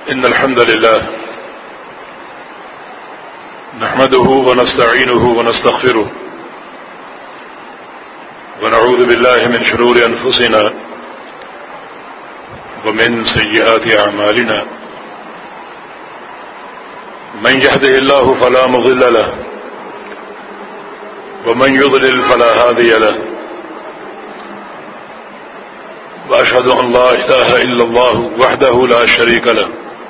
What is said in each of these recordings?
إن الحمد لله نحمده ونستعينه ونستغفره ونعوذ بالله من شرور أنفسنا ومن سيئات أعمالنا من يهده الله فلا مضل له ومن يضلل فلا هادي له وأشهد أن لا إله إلا الله وحده لا شريك له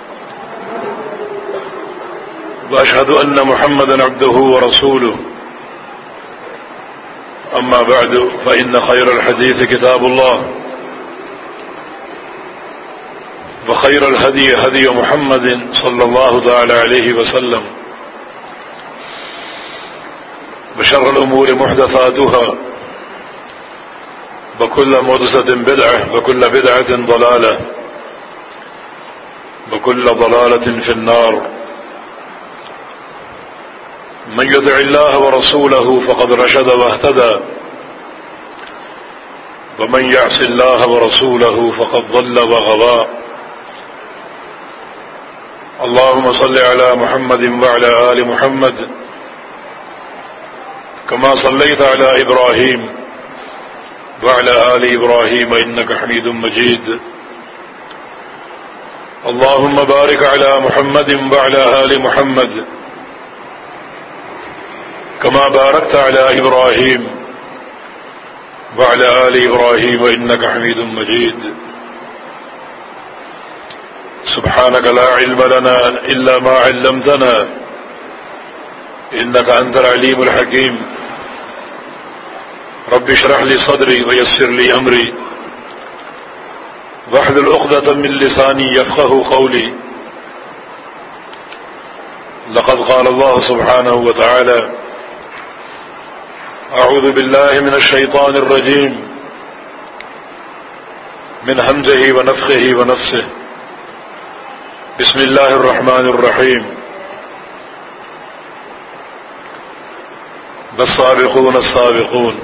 وأشهد أن محمدا عبده ورسوله أما بعد فإن خير الحديث كتاب الله وخير الهدي هدي محمد صلى الله تعالى عليه وسلم وشر الأمور محدثاتها وكل محدثة بدعة وكل بدعة ضلالة وكل ضلالة في النار من يطع الله ورسوله فقد رشد واهتدى ومن يعص الله ورسوله فقد ضل وغوى اللهم صل على محمد وعلى آل محمد كما صليت على إبراهيم وعلى آل إبراهيم إنك حميد مجيد اللهم بارك على محمد وعلى آل محمد كما باركت على إبراهيم وعلى آل إبراهيم إنك حميد مجيد سبحانك لا علم لنا إلا ما علمتنا إنك أنت العليم الحكيم رب اشرح لي صدري ويسر لي أمري واحلل عقدة من لساني يفقهوا قولي لقد قال الله سبحانه وتعالى أعوذ بالله من الشيطان الرجيم من همزه ونفخه ونفسه بسم الله الرحمن الرحيم والسابقون السابقون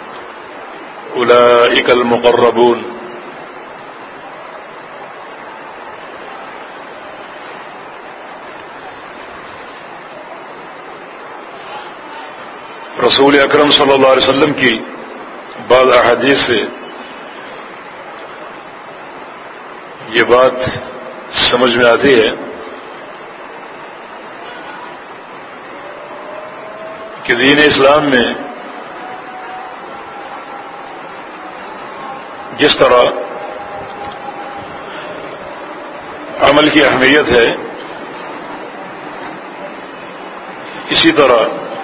أولئك المقربون رسول اکرم صلی اللہ علیہ وسلم کی بعض احادیث سے یہ بات سمجھ میں آتی ہے کہ دین اسلام میں جس طرح عمل کی اہمیت ہے اسی طرح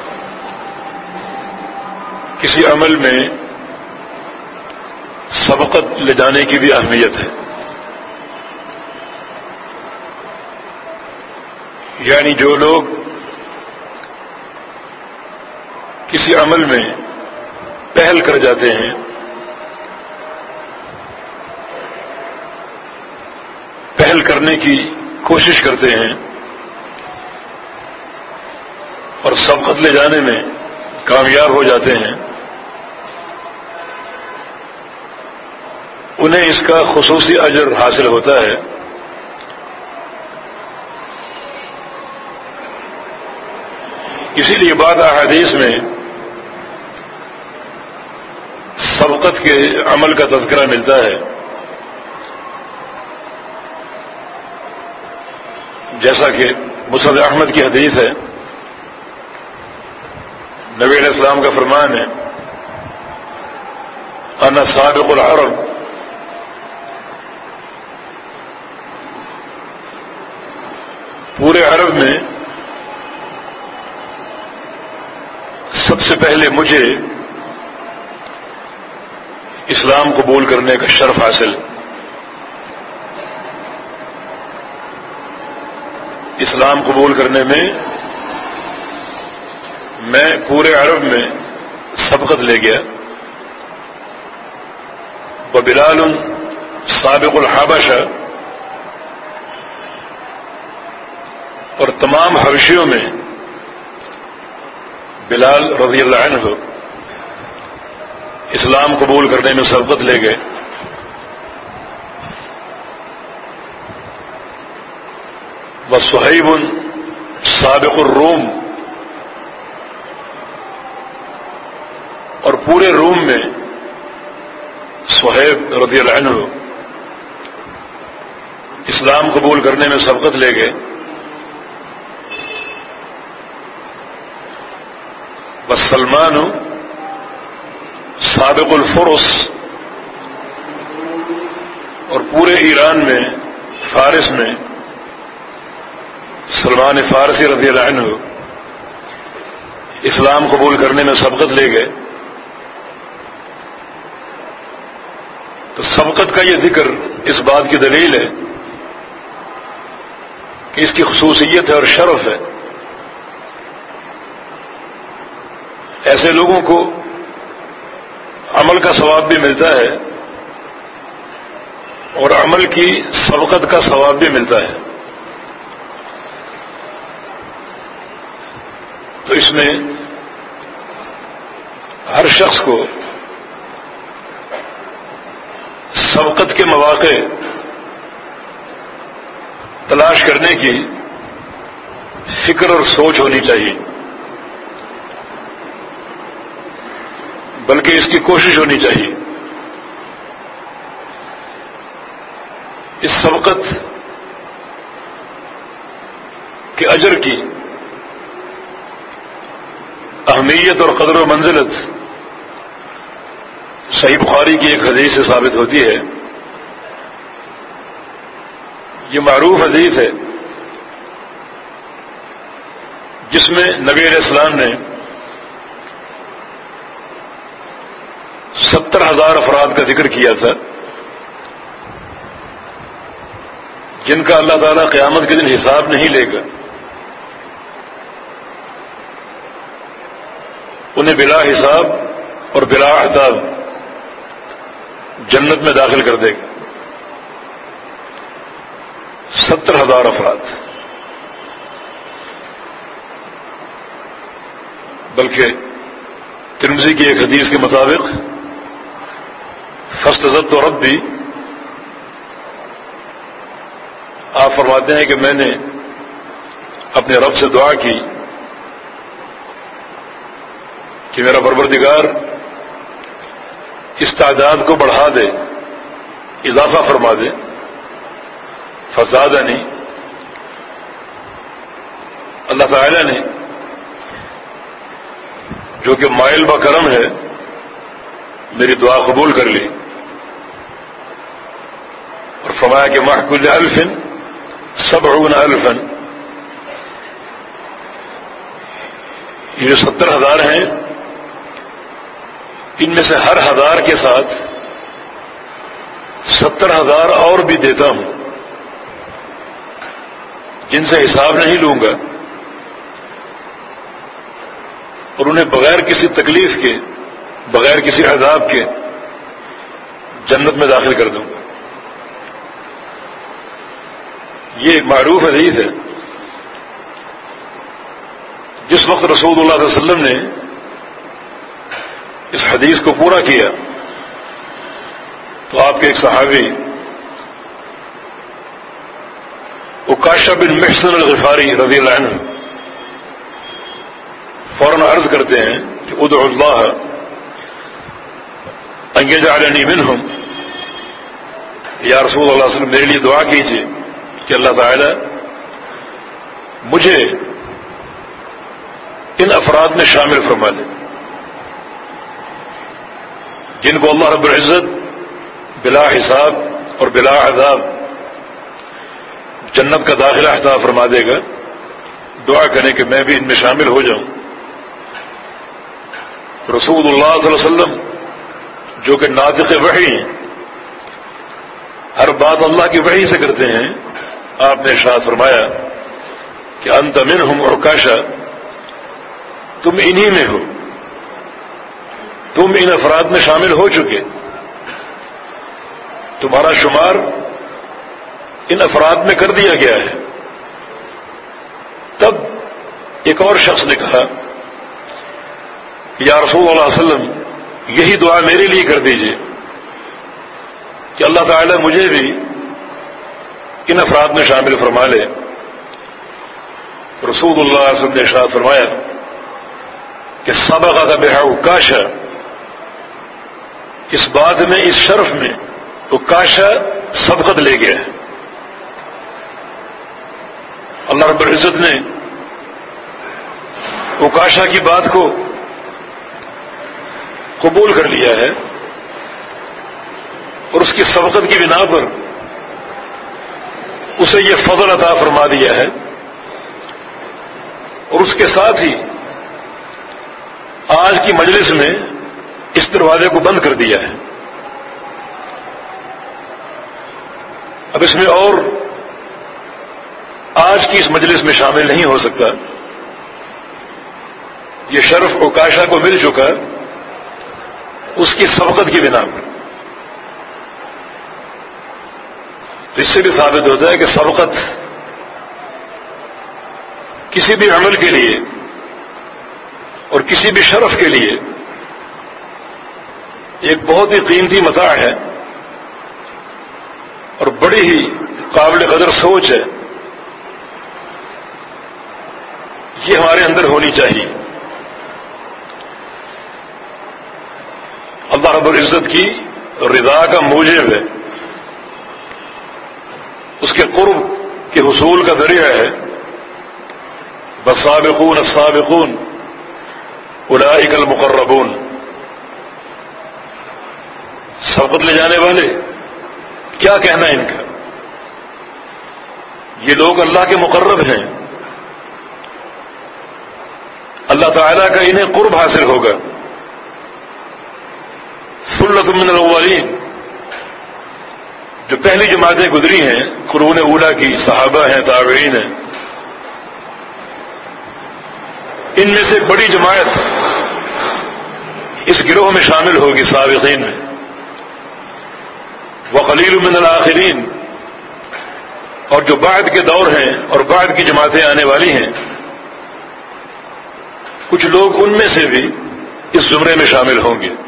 کسی عمل میں سبقت لے جانے کی بھی اہمیت ہے. یعنی جو لوگ کسی عمل میں پہل کر جاتے ہیں پہل کرنے کی کوشش کرتے ہیں اور سبقت لے جانے میں کامیاب ہو جاتے ہیں انہیں اس کا خصوصی اجر حاصل ہوتا ہے. اسی لیے بعض احادیث میں سبقت کے عمل کا تذکرہ ملتا ہے. جیسا کہ مسند احمد کی حدیث ہے نبی علیہ السلام کا فرمان ہے انا سابق العرب پورے عرب میں سب سے پہلے مجھے اسلام قبول کرنے کا شرف حاصل. اسلام قبول کرنے میں میں پورے عرب میں سبقت لے گیا. وبلال سابق الحبشہ اور تمام حبشیوں میں بلال رضی اللہ عنہ اسلام قبول کرنے میں سبقت لے گئے. وصہیب سابق الروم، اور پورے روم میں صہیب رضی اللہ عنہ اسلام قبول کرنے میں سبقت لے گئے. وسلمان سابق الفرس، اور پورے ایران میں فارس میں سلمان فارسی رضی اللہ عنہ اسلام قبول کرنے میں سبقت لے گئے. تو سبقت کا یہ ذکر اس بات کی دلیل ہے کہ اس کی خصوصیت ہے اور شرف ہے. ایسے لوگوں کو عمل کا ثواب بھی ملتا ہے اور عمل کی سبقت کا ثواب بھی ملتا ہے. تو اس میں ہر شخص کو سبقت کے مواقع تلاش کرنے کی فکر اور سوچ ہونی چاہیے، بلکہ اس کی کوشش ہونی چاہیے. اس سبقت کے اجر کی اہمیت اور قدر و منزلت صحیح بخاری کی ایک حدیث سے ثابت ہوتی ہے. یہ معروف حدیث ہے جس میں نبی علیہ السلام نے 70,000 افراد کا ذکر کیا تھا جن کا اللہ تعالیٰ قیامت کے دن حساب نہیں لے گا، انہیں بلا حساب اور بلا عذاب جنت میں داخل کر دے گا. 70,000 افراد، بلکہ ترمذی کی ایک حدیث کے مطابق فاستزدت ربی، آپ فرماتے ہیں کہ میں نے اپنے رب سے دعا کی کہ میرا پروردگار اس تعداد کو بڑھا دے، اضافہ فرما دے. فزادنی، اللہ تعالی نے جو کہ مائل با کرم ہے میری دعا قبول کر لی اور فرمایا کہ مع کل 1000 70,000. یہ جو 70,000 ہیں ان میں سے ہر 1000 کے ساتھ 70,000 اور بھی دیتا ہوں جن سے حساب نہیں لوں گا اور انہیں بغیر کسی تکلیف کے، بغیر کسی عذاب کے جنت میں داخل کر دوں گا. یہ ایک معروف حدیث ہے. جس وقت رسول اللہ صلی اللہ علیہ وسلم نے اس حدیث کو پورا کیا تو آپ کے ایک صحابی عکاشہ بن محصن الغفاری رضی اللہ عنہ فوراً عرض کرتے ہیں کہ ادعو اللہ ان یجعلنی منہم، یا رسول اللہ صلی اللہ علیہ وسلم میرے لیے دعا کیجیے کہ اللہ تعالی مجھے ان افراد میں شامل فرما لے جن کو اللہ رب العزت بلا حساب اور بلا عذاب جنت کا داخلہ عطا فرما دے گا. دعا کریں کہ میں بھی ان میں شامل ہو جاؤں. رسول اللہ صلی اللہ علیہ وسلم جو کہ ناطق وحی ہیں، ہر بات اللہ کی وحی سے کرتے ہیں، آپ نے ارشاد فرمایا کہ انت منہم عکاشہ، تم انہی میں ہو، تم ان افراد میں شامل ہو چکے، تمہارا شمار ان افراد میں کر دیا گیا ہے. تب ایک اور شخص نے کہا یا رسول اللہ علیہ وسلم یہی دعا میرے لیے کر دیجئے کہ اللہ تعالی مجھے بھی ان افراد میں شامل فرما لے رسول اللہ صلی اللہ علیہ وسلم نے ارشاد فرمایا کہ سبقہ بہا عکاشہ، اس بات میں، اس شرف میں عکاشہ سبقت لے گیا ہے۔ اللہ رب العزت نے عکاشہ کی بات کو قبول کر لیا ہے اور اس کی سبقت کی بنا پر اسے یہ فضل عطا فرما دیا ہے، اور اس کے ساتھ ہی آج کی مجلس میں اس دروازے کو بند کر دیا ہے۔ اب اس میں اور آج کی اس مجلس میں شامل نہیں ہو سکتا۔ یہ شرف عکاشہ کو مل چکا اس کی سبقت کی بنا پر۔ تو اس سے بھی ثابت ہوتا ہے کہ سبقت کسی بھی عمل کے لیے اور کسی بھی شرف کے لیے ایک بہت ہی قیمتی متاع ہے اور بڑی ہی قابل قدر سوچ ہے۔ یہ ہمارے اندر ہونی چاہیے۔ اللہ رب العزت کی رضا کا موجب ہے، اس کے قرب کے حصول کا ذریعہ ہے۔ والسابقون السابقون اولئک المقربون، سبقت لے جانے والے، کیا کہنا ہے ان کا؟ یہ لوگ اللہ کے مقرب ہیں، اللہ تعالیٰ کا انہیں قرب حاصل ہوگا۔ ثلۃ من الاولین، جو پہلی جماعتیں گزری ہیں قرون اولیٰ کی، صحابہ ہیں، تابعین ہیں، ان میں سے ایک بڑی جماعت اس گروہ میں شامل ہوگی، سابقین میں۔ وقلیل من الآخرین، اور جو بعد کے دور ہیں اور بعد کی جماعتیں آنے والی ہیں، کچھ لوگ ان میں سے بھی اس زمرے میں شامل ہوں گے۔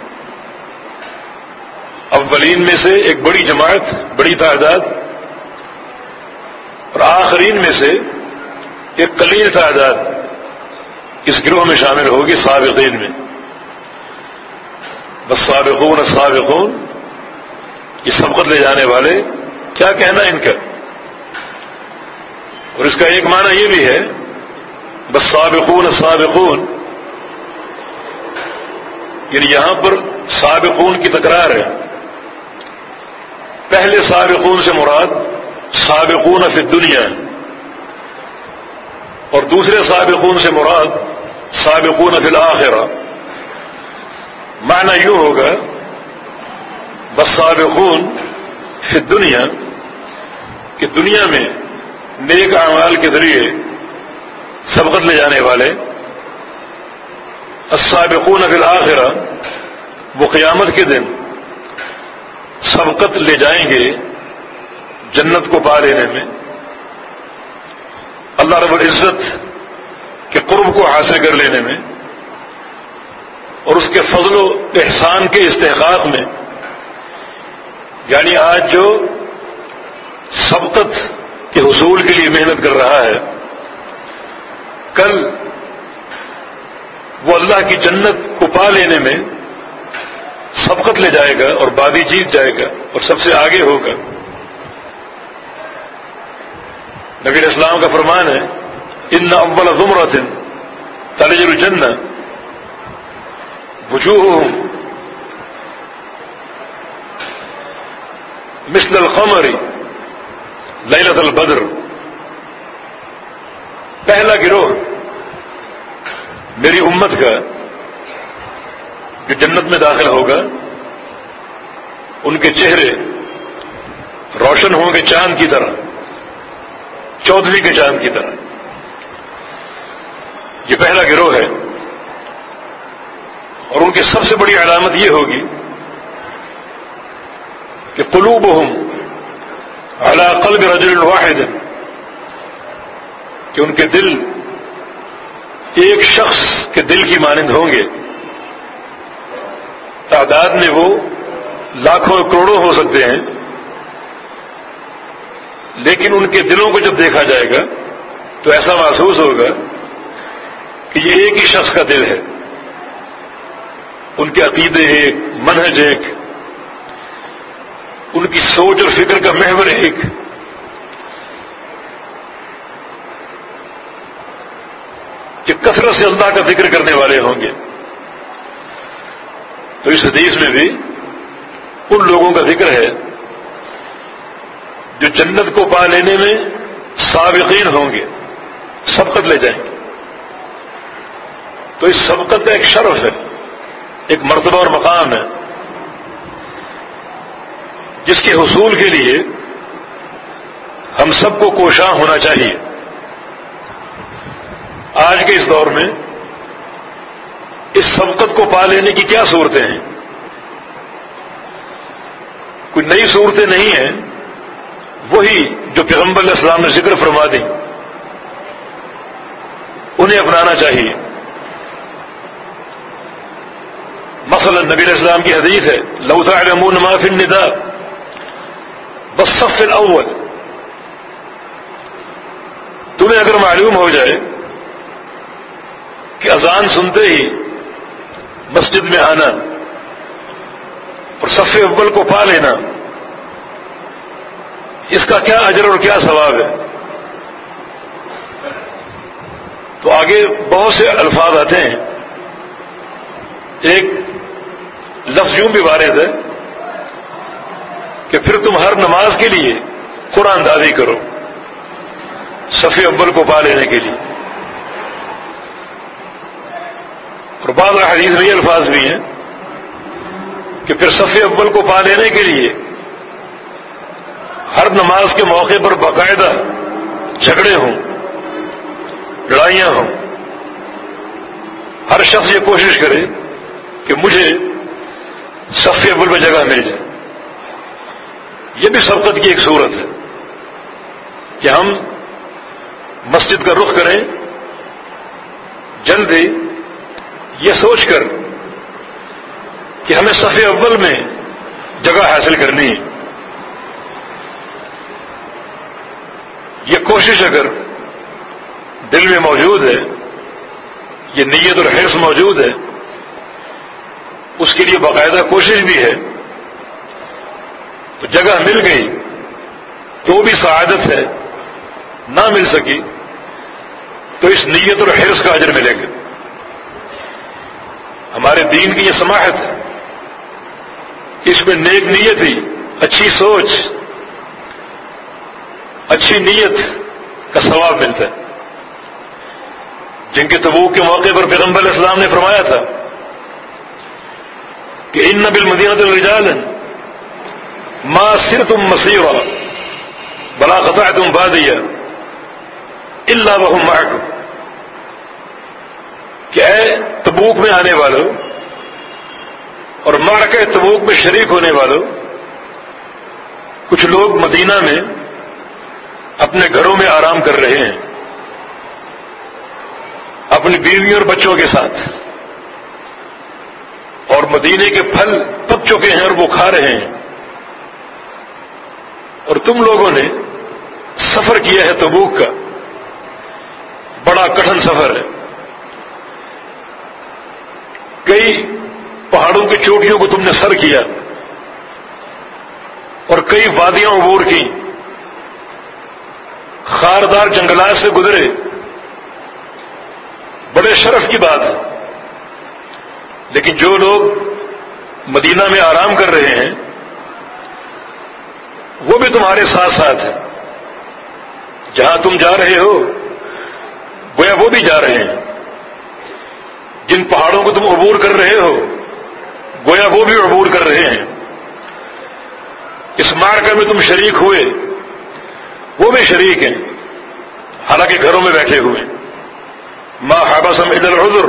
اولین میں سے ایک بڑی جماعت، بڑی تعداد، اور آخرین میں سے ایک قلیل تعداد اس گروہ میں شامل ہوگی، سابقین میں۔ والسابقون السابقون، یہ سبقت لے جانے والے، کیا کہنا ان کا؟ اور اس کا ایک معنی یہ بھی ہے، والسابقون السابقون، یعنی یہاں پر سابقون کی تکرار ہے۔ پہلے سابقون سے مراد سابقون فی الدنیا، اور دوسرے سابقون سے مراد سابقون فی الآخرہ۔ معنی یوں ہوگا، والسابقون فی الدنیا، کہ دنیا میں نیک اعمال کے ذریعے سبقت لے جانے والے، السابقون فی الآخرہ، وہ قیامت کے دن سبقت لے جائیں گے جنت کو پا لینے میں، اللہ رب العزت کے قرب کو حاصل کر لینے میں، اور اس کے فضل و احسان کے استحقاق میں۔ یعنی آج جو سبقت کے حصول کے لیے محنت کر رہا ہے، کل وہ اللہ کی جنت کو پا لینے میں سبقت لے جائے گا اور بازی جیت جائے گا اور سب سے آگے ہوگا۔ نبی علیہ السلام کا فرمان ہے، ان اول زمرۃ تلج الجنہ وجوہہم مثل القمر لیلۃ البدر۔ پہلا گروہ میری امت کا جو جنت میں داخل ہوگا، ان کے چہرے روشن ہوں گے چاند کی طرح، چودھویں کے چاند کی طرح۔ یہ پہلا گروہ ہے، اور ان کی سب سے بڑی علامت یہ ہوگی کہ قلوبہم علی قلب رجل واحد، کہ ان کے دل ایک شخص کے دل کی مانند ہوں گے۔ تعداد میں وہ لاکھوں کروڑوں ہو سکتے ہیں، لیکن ان کے دلوں کو جب دیکھا جائے گا تو ایسا محسوس ہوگا کہ یہ ایک ہی شخص کا دل ہے، ان کے عقیدے ایک، منہج ایک، ان کی سوچ اور فکر کا محور ایک۔ کہ کثرت سے اللہ کا ذکر کرنے والے ہوں گے۔ تو اس حدیث میں بھی ان لوگوں کا ذکر ہے جو جنت کو پا لینے میں سابقین ہوں گے، سبقت لے جائیں گے۔ تو اس سبقت کا ایک شرف ہے، ایک مرتبہ اور مقام ہے، جس کے حصول کے لیے ہم سب کو کوشاں ہونا چاہیے۔ آج کے اس دور میں اس سبقت کو پا لینے کی کیا صورتیں ہیں؟ کوئی نئی صورتیں نہیں ہیں، وہی جو پیغمبر علیہ السلام نے ذکر فرما دی، انہیں اپنانا چاہیے۔ مثلا نبی علیہ السلام کی حدیث ہے، لو تعلمون ما فی النداء والصف الاول، تمہیں اگر معلوم ہو جائے کہ اذان سنتے ہی مسجد میں آنا اور صف اول کو پا لینا، اس کا کیا اجر اور کیا ثواب ہے، تو آگے بہت سے الفاظ آتے ہیں۔ ایک لفظ یوں بھی وارد ہے کہ پھر تم ہر نماز کے لیے قرآن دازی کرو صف اول کو پا لینے کے لیے۔ اور بعض حدیث میں یہ الفاظ بھی ہیں کہ پھر صف اول کو پا لینے کے لیے ہر نماز کے موقع پر باقاعدہ جھگڑے ہوں، لڑائیاں ہوں، ہر شخص یہ کوشش کرے کہ مجھے صف اول میں جگہ مل جائے۔ یہ بھی سبقت کی ایک صورت ہے کہ ہم مسجد کا رخ کریں جلدی، یہ سوچ کر کہ ہمیں صف اول میں جگہ حاصل کرنی ہے۔ یہ کوشش اگر دل میں موجود ہے، یہ نیت اور حرص موجود ہے، اس کے لیے باقاعدہ کوشش بھی ہے، تو جگہ مل گئی تو بھی سعادت ہے، نہ مل سکی تو اس نیت اور حرص کا اجر ملے گا۔ ہمارے دین کی یہ سماحت ہے کہ اس میں نیک نیت ہی، اچھی سوچ، اچھی نیت کا ثواب ملتا ہے۔ جن کے تبوک کے موقع پر پیغمبر علیہ السلام نے فرمایا تھا کہ ان بالمدینۃ رجالا ما سرتم مسیرا ولا قطعتم وادیا الا وهم معكم، کہ اے تبوک میں آنے والوں اور معرکہ تبوک میں شریک ہونے والوں، کچھ لوگ مدینہ میں اپنے گھروں میں آرام کر رہے ہیں اپنی بیوی اور بچوں کے ساتھ، اور مدینے کے پھل پک چکے ہیں اور وہ کھا رہے ہیں، اور تم لوگوں نے سفر کیا ہے تبوک کا، بڑا کٹھن سفر ہے، کئی پہاڑوں کی چوٹیوں کو تم نے سر کیا اور کئی وادیاں عبور کی، خاردار جنگلات سے گزرے، بڑے شرف کی بات ہے۔ لیکن جو لوگ مدینہ میں آرام کر رہے ہیں وہ بھی تمہارے ساتھ ساتھ ہیں، جہاں تم جا رہے ہو گویا وہ بھی جا رہے ہیں، جن پہاڑوں کو تم عبور کر رہے ہو گویا وہ بھی عبور کر رہے ہیں، اس معرکہ میں تم شریک ہوئے وہ بھی شریک ہیں، حالانکہ گھروں میں بیٹھے ہوئے۔ ما حبسهم الا العذر،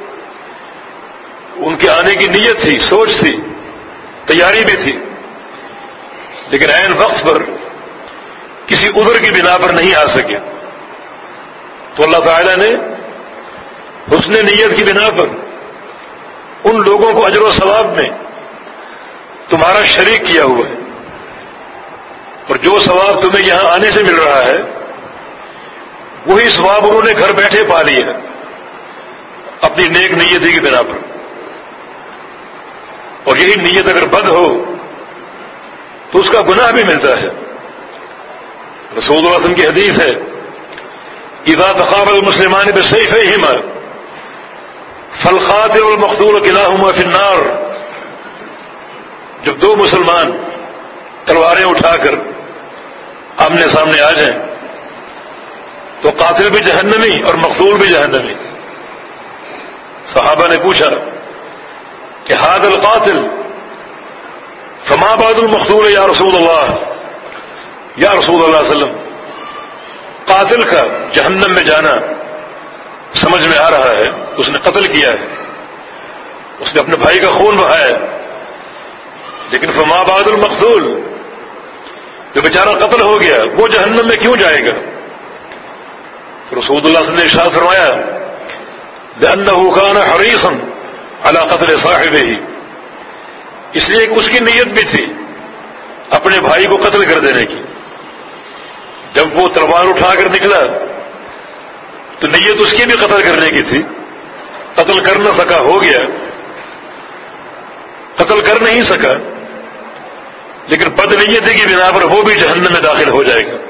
ان کے آنے کی نیت تھی، سوچ تھی، تیاری بھی تھی، لیکن عین وقت پر کسی عذر کی بنا پر نہیں آ سکے، تو اللہ تعالی نے حسن نیت کی بنا پر ان لوگوں کو اجر و ثواب میں تمہارا شریک کیا ہوا ہے، اور جو ثواب تمہیں یہاں آنے سے مل رہا ہے وہی ثواب انہوں نے گھر بیٹھے پا لیا اپنی نیک نیتی کی بنا پر. اور یہی نیت اگر بد ہو تو اس کا گناہ بھی ملتا ہے. رسول اللہ علیہ وسلم کی حدیث ہے اذا تقابل المسلمان بسیفیہما فالقاتل والمقتول کلاہما فی النار. جب دو مسلمان تلواریں اٹھا کر آمنے سامنے آ جائیں تو قاتل بھی جہنمی اور مقتول بھی جہنمی. صحابہ نے پوچھا کہ ھذا القاتل فما بعد المقتول یا رسول اللہ. یا رسول اللہ صلی اللہ علیہ وسلم، قاتل کا جہنم میں جانا سمجھ میں آ رہا ہے، اس نے قتل کیا ہے، اس نے اپنے بھائی کا خون بہایا، لیکن فما بعد المقتول، جو بیچارہ قتل ہو گیا وہ جہنم میں کیوں جائے گا؟ تو رسول اللہ صلی اللہ علیہ وسلم نے ارشاد فرمایا لأنه كان حريصا على قتل صاحبه، اس لیے کہ اس کی نیت بھی تھی اپنے بھائی کو قتل کر دینے کی. جب وہ تلوار اٹھا کر نکلا تو نیت اس کی بھی قتل کرنے کی تھی، قتل کر نہ سکا، ہو گیا. قتل کر نہیں سکا لیکن بد نیتی کی بنا پر وہ بھی جہنم میں داخل ہو جائے گا.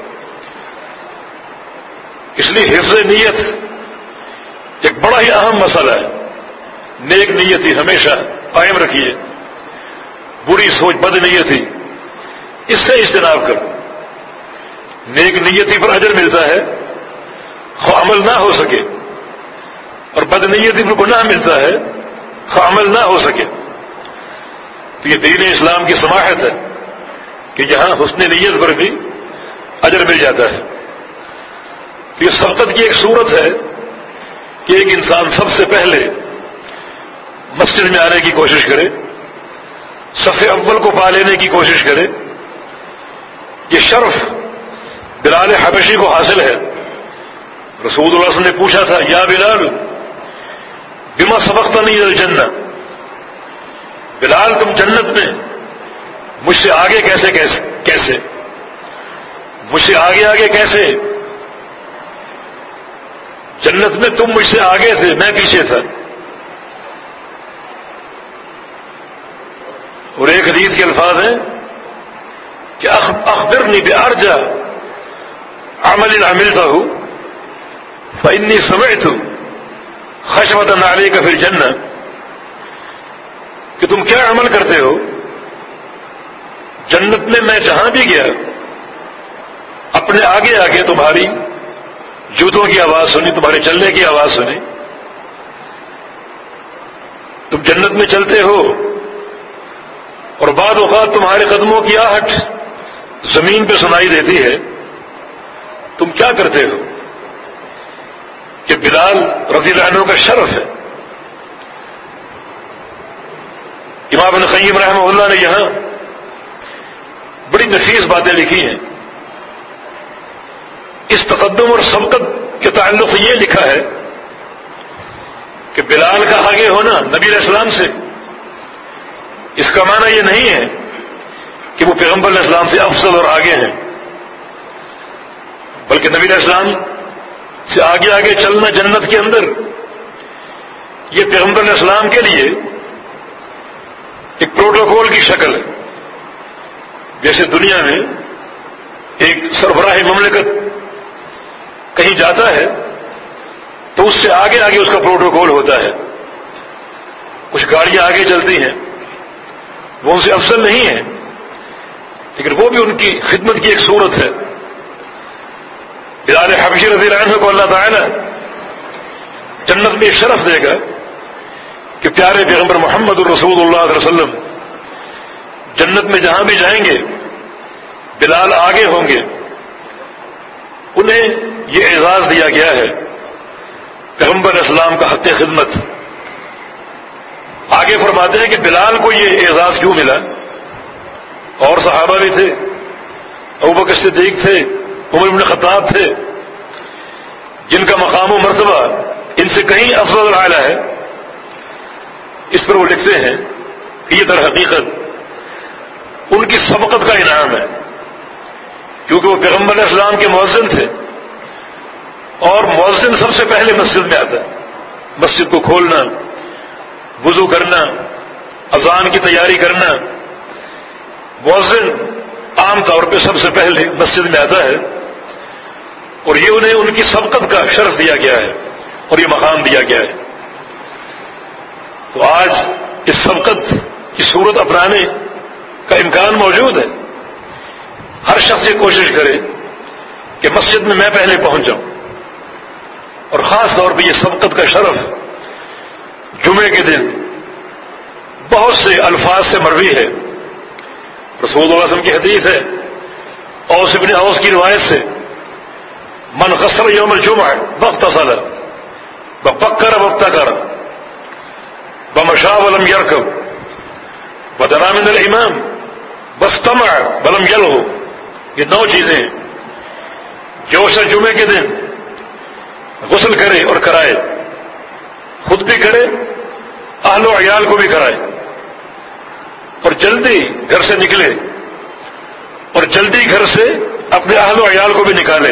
اس لیے حفظ نیت ایک بڑا ہی اہم مسئلہ ہے. نیک نیتی ہمیشہ قائم رکھیے، بری سوچ بد نیتی اس سے اجتناب کرو. نیک نیتی پر اجر ملتا ہے خواہ عمل نہ ہو سکے، اور بد نیتی پر گناہ ملتا ہے خواہ عمل نہ ہو سکے. تو یہ دین اسلام کی سماحت ہے کہ یہاں حسن نیت پر بھی اجر مل جاتا ہے. یہ سبقت کی ایک صورت ہے کہ ایک انسان سب سے پہلے مسجد میں آنے کی کوشش کرے، صف اول کو پا لینے کی کوشش کرے. یہ شرف بلال حبشی کو حاصل ہے. رسول اللہ صلی اللہ علیہ وسلم نے پوچھا تھا یا بلال بما سبقتنی الی الجنہ، بلال تم جنت میں مجھ سے آگے کیسے مجھ سے آگے کیسے؟ جنت میں تم مجھ سے آگے تھے، میں پیچھے تھا. اور ایک حدیث کے الفاظ ہیں کہ اخبرنی بارجى عمل عملته فإني سمعت خشبة عليك في الجنة، کہ تم کیا عمل کرتے ہو جنت میں. میں جہاں بھی گیا اپنے آگے تمہاری جوتوں کی آواز سنی، تمہارے چلنے کی آواز سنی. تم جنت میں چلتے ہو اور بعض اوقات تمہارے قدموں کی آہٹ زمین پہ سنائی دیتی ہے. تم کیا کرتے ہو؟ کہ بلال رضی اللہ عنہ کا شرف ہے. امام ابن قیم رحمہ اللہ نے یہاں بڑی نفیس باتیں لکھی ہیں. اس تقدم اور سبقت کے تعلق سے یہ لکھا ہے کہ بلال کا آگے ہونا نبی علیہ السلام سے، اس کا معنی یہ نہیں ہے کہ وہ پیغمبر علیہ السلام سے افضل اور آگے ہیں، بلکہ نبی علیہ السلام سے آگے چلنا جنت کے اندر یہ پیغمبر علیہ السلام کے لیے ایک پروٹوکول کی شکل ہے. جیسے دنیا میں ایک سربراہ مملکت کہیں جاتا ہے تو اس سے آگے اس کا پروٹوکول ہوتا ہے. کچھ گاڑیاں آگے چلتی ہیں، وہ ان سے افضل نہیں ہیں لیکن وہ بھی ان کی خدمت کی ایک صورت ہے. بلال حبشی رضی اللہ عنہ کو اللہ تعالی جنت میں شرف دے گا کہ پیارے پیغمبر محمد الرسول اللہ صلی اللہ علیہ وسلم جنت میں جہاں بھی جائیں گے بلال آگے ہوں گے. انہیں یہ اعزاز دیا گیا ہے پیغمبر علیہ السلام کا حق خدمت. آگے فرماتے ہیں کہ بلال کو یہ اعزاز کیوں ملا؟ اور صحابہ بھی تھے، ابوبکر صدیق تھے، عمر بن خطاب تھے، جن کا مقام و مرتبہ ان سے کہیں افضل اور اعلیٰ ہے. اس پر وہ لکھتے ہیں کہ یہ در حقیقت ان کی سبقت کا انعام ہے، کیونکہ وہ پیغمبر علیہ السلام کے مؤذن تھے اور مؤذن سب سے پہلے مسجد میں آتا ہے. مسجد کو کھولنا، وضو کرنا، اذان کی تیاری کرنا. مؤذن عام طور پہ سب سے پہلے مسجد میں آتا ہے، اور یہ انہیں ان کی سبقت کا شرف دیا گیا ہے اور یہ مقام دیا گیا ہے. تو آج اس سبقت کی صورت اپنانے کا امکان موجود ہے. ہر شخص یہ کوشش کرے کہ مسجد میں پہلے پہنچ جاؤں، اور خاص طور پہ یہ سبقت کا شرف جمعے کے دن بہت سے الفاظ سے مروی ہے. رسول اللہ صلی اللہ علیہ وسلم کی حدیث ہے، اوس ابن اوس کی روایت سے، من غسل یوم الجمعہ واغتسل وبکر وابتکر ومشى ولم يركب ودنا من الامام واستمع ولم يلغو. یہ 9 چیزیں ہیں. جو شخص جمعے کے دن غسل کرے اور کرائے، خود بھی کرے، اہل و عیال کو بھی کرائے، اور جلدی گھر سے نکلے اور جلدی گھر سے اپنے اہل و عیال کو بھی نکالے.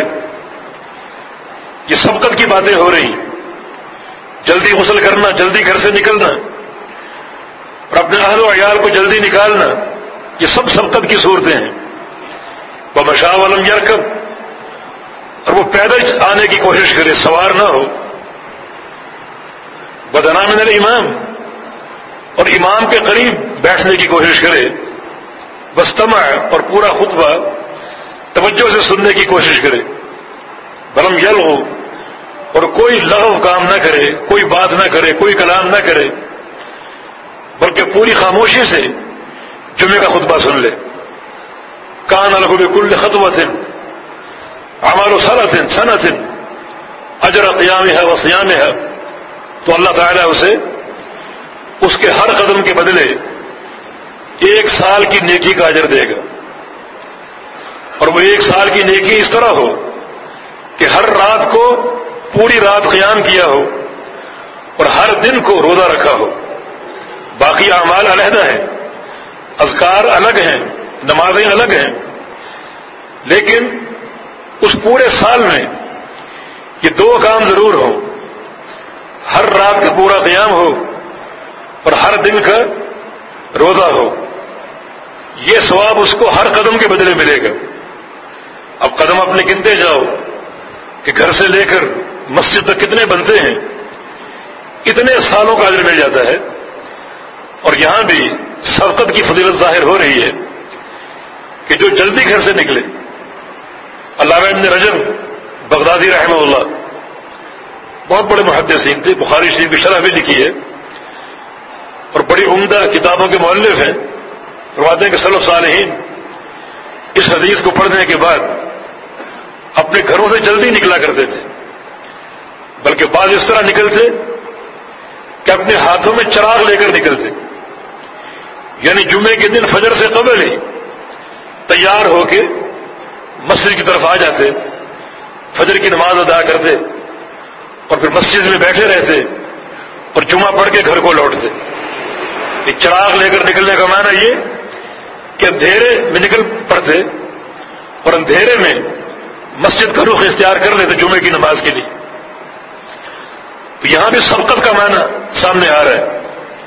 یہ سبقت کی باتیں ہو رہی. جلدی غسل کرنا، جلدی گھر سے نکلنا اور اپنے اہل و عیال کو جلدی نکالنا، یہ سب سبقت کی صورتیں ہیں. ومشى ولم يركب، اور وہ پیدل آنے کی کوشش کرے، سوار نہ ہو. ودنا من الامام، اور امام کے قریب بیٹھنے کی کوشش کرے. واستمع، اور پورا خطبہ توجہ سے سننے کی کوشش کرے. ولم یلغو، اور کوئی لغو کام نہ کرے، کوئی بات نہ کرے، کوئی کلام نہ کرے، بلکہ پوری خاموشی سے جمعے کا خطبہ سن لے. کان له بكل خطوة عمل سنة اجر قیامها وصيامها. تو اللہ تعالیٰ اسے اس کے ہر قدم کے بدلے 1 سال کی نیکی کا اجر دے گا. اور وہ 1 سال کی نیکی اس طرح ہو کہ ہر رات کو پوری رات قیام کیا ہو اور ہر دن کو روزہ رکھا ہو. باقی اعمال علیحدہ ہیں، اذکار الگ ہیں، نمازیں الگ ہیں، لیکن اس پورے سال میں یہ 2 کام ضرور ہوں. ہر رات کا پورا قیام ہو اور ہر دن کا روزہ ہو. یہ ثواب اس کو ہر قدم کے بدلے ملے گا. اب قدم اپنے گنتے جاؤ کہ گھر سے لے کر مسجد تک کتنے بنتے ہیں، اتنے سالوں کا اجر مل جاتا ہے. اور یہاں بھی سبقت کی فضیلت ظاہر ہو رہی ہے کہ جو جلدی گھر سے نکلے. علامہ ابن رجب بغدادی رحمہ اللہ بہت بڑے محدثین تھے، بخاری شریف کی شرح بھی لکھی ہے اور بڑی عمدہ کتابوں کے مؤلف ہیں. فرماتے ہیں کہ سلف صالحین اس حدیث کو پڑھنے کے بعد اپنے گھروں سے جلدی نکلا کرتے تھے، بلکہ بعض اس طرح نکلتے کہ اپنے ہاتھوں میں چراغ لے کر نکلتے. یعنی جمعے کے دن فجر سے قبل ہی تیار ہو کے مسجد کی طرف آ جاتے، فجر کی نماز ادا کرتے اور پھر مسجد میں بیٹھے رہتے اور جمعہ پڑھ کے گھر کو لوٹتے. ایک چراغ لے کر نکلنے کا معنی یہ کہ اندھیرے میں نکل پڑتے اور اندھیرے میں مسجد کا رخ اختیار کر لیتے جمعے کی نماز کے لیے. تو یہاں بھی سبقت کا معنی سامنے آ رہا ہے.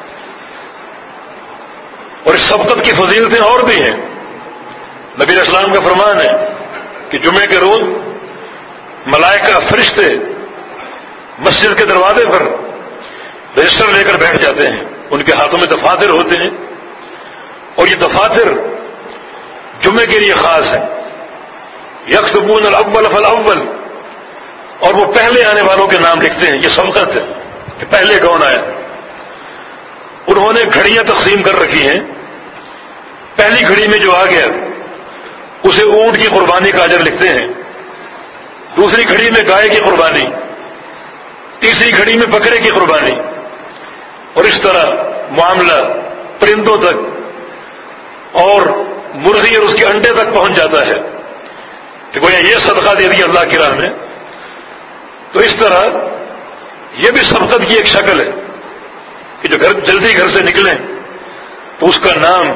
اور اس سبقت کی فضیلتیں اور بھی ہیں. نبی علیہ السلام کا فرمان ہے کہ جمعے کے روز ملائکہ فرشتے مسجد کے دروازے پر رجسٹر لے کر بیٹھ جاتے ہیں. ان کے ہاتھوں میں دفاتر ہوتے ہیں اور یہ دفاتر جمعے کے لیے خاص ہیں. یکتبون الاول فالاول، اور وہ پہلے آنے والوں کے نام لکھتے ہیں. یہ سبقت ہے کہ پہلے کون آیا. انہوں نے گھڑیاں تقسیم کر رکھی ہیں. پہلی گھڑی میں جو آ گیا اسے اونٹ کی قربانی کا اجر لکھتے ہیں. دوسری گھڑی میں گائے کی قربانی، تیسری گھڑی میں بکرے کی قربانی، اور اس طرح معاملہ پرندوں تک اور مرغی اور اس کے انڈے تک پہنچ جاتا ہے کہ گویا یہ صدقہ دے دیا اللہ کی راہ میں. تو اس طرح یہ بھی سبقت کی ایک شکل ہے کہ جو جلدی گھر سے نکلیں تو اس کا نام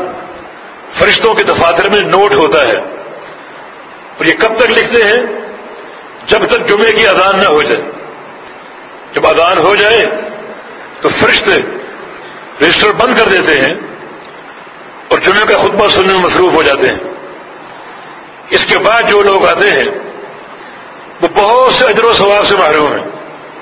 فرشتوں کے دفاتر میں نوٹ ہوتا ہے. اور یہ کب تک لکھتے ہیں جب تک جمعے کی اذان نہ ہو جائے. جب اذان ہو جائے تو فرشتے رجسٹر بند کر دیتے ہیں اور جمعے کا خطبہ سننے میں مصروف ہو جاتے ہیں. اس کے بعد جو لوگ آتے ہیں وہ بہت سے اجر و ثواب سے محروم ہیں.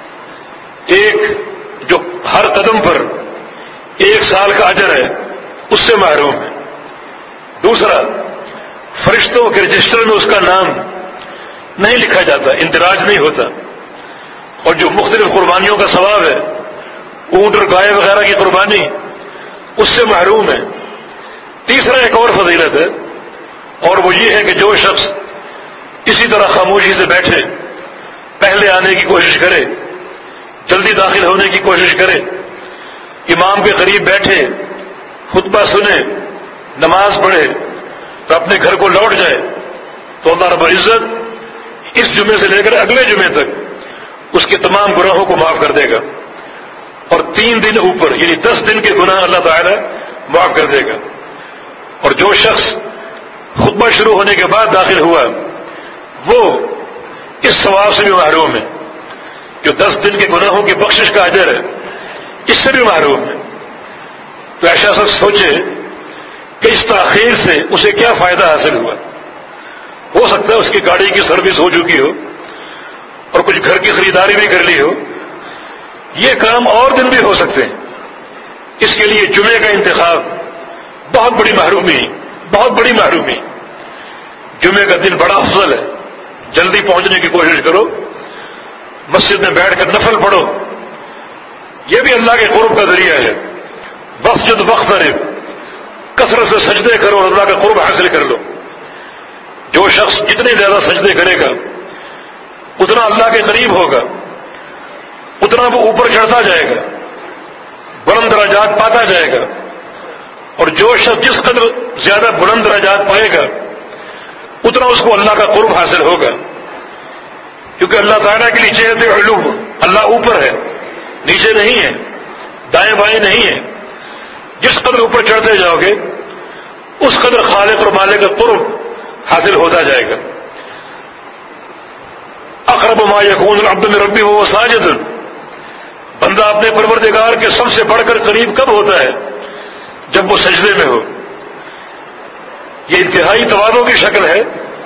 ایک جو ہر قدم پر 1 سال کا اجر ہے اس سے محروم ہے. دوسرا، فرشتوں کے رجسٹر میں اس کا نام نہیں لکھا جاتا، اندراج نہیں ہوتا. اور جو مختلف قربانیوں کا ثواب ہے، اونٹ اور گائے وغیرہ کی قربانی، اس سے محروم ہے. تیسرا ایک اور فضیلت ہے، اور وہ یہ ہے کہ جو شخص اسی طرح خاموشی سے بیٹھے، پہلے آنے کی کوشش کرے، جلدی داخل ہونے کی کوشش کرے، امام کے قریب بیٹھے، خطبہ سنے، نماز پڑھے اور اپنے گھر کو لوٹ جائے، تو اللہ رب العزت اس جمعے سے لے کر اگلے جمعے تک اس کے تمام گناہوں کو معاف کر دے گا. اور 3 دن اوپر یعنی 10 دن کے گناہ اللہ تعالی معاف کر دے گا. اور جو شخص خطبہ شروع ہونے کے بعد داخل ہوا وہ اس ثواب سے بھی محروم ہے. جو 10 دن کے گناہوں کی بخشش کا اجر ہے اس سے بھی محروم ہے. تو ایسا سب سوچے کہ اس تاخیر سے اسے کیا فائدہ حاصل ہوا. ہو سکتا ہے اس کی گاڑی کی سروس ہو چکی ہو اور کچھ گھر کی خریداری بھی کر لی ہو. یہ کام اور دن بھی ہو سکتے ہیں. اس کے لیے جمعے کا انتخاب بہت بڑی محرومی، بہت بڑی محرومی. جمعے کا دن بڑا افضل ہے. جلدی پہنچنے کی کوشش کرو، مسجد میں بیٹھ کر نفل پڑھو. یہ بھی اللہ کے قرب کا ذریعہ ہے. وسجد واقترب، کثرت سے سجدے کرو اور اللہ کا قرب حاصل کر لو. جو شخص جتنے زیادہ سجدے کرے گا اتنا اللہ کے قریب ہوگا، اتنا وہ اوپر چڑھتا جائے گا، بلند درجات پاتا جائے گا. اور جو شخص جس قدر زیادہ بلند درجات پائے گا اتنا اس کو اللہ کا قرب حاصل ہوگا. کیونکہ اللہ تعالیٰ کے لیے جہت علو، اللہ اوپر ہے، نیچے نہیں ہے، دائیں بائیں نہیں ہے. جس قدر اوپر چڑھتے جاؤ گے اس قدر خالق اور مالک کا قرب حاصل ہوتا جائے گا. اقرب ما یکون العبد من ربہ وہو ساجد، بندہ اپنے پروردگار کے سب سے بڑھ کر قریب کب ہوتا ہے؟ جب وہ سجدے میں ہو. یہ انتہائی تواضع کی شکل ہے.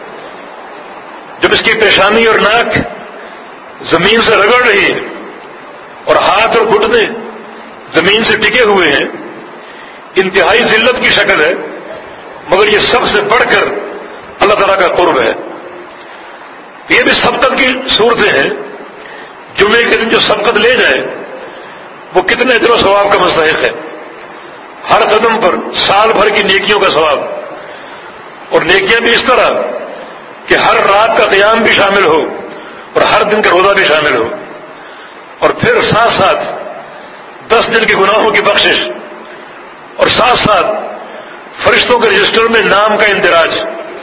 جب اس کی پیشانی اور ناک زمین سے رگڑ رہی ہے اور ہاتھ اور گھٹنے زمین سے ٹکے ہوئے ہیں، انتہائی ذلت کی شکل ہے. مگر یہ سب سے بڑھ کر اللہ تعالیٰ کا قرب ہے. یہ بھی سبقت کی صورتیں ہیں. جمعے کے دن جو سبقت لے جائے وہ کتنے اجر و ثواب کا مستحق ہے. ہر قدم پر سال بھر کی نیکیوں کا ثواب. اور نیکیاں بھی اس طرح کہ ہر رات کا قیام بھی شامل ہو اور ہر دن کا روزہ بھی شامل ہو. اور پھر ساتھ ساتھ 10 دن کے گناہوں کی بخشش اور ساتھ ساتھ فرشتوں کے رجسٹر میں نام کا اندراج.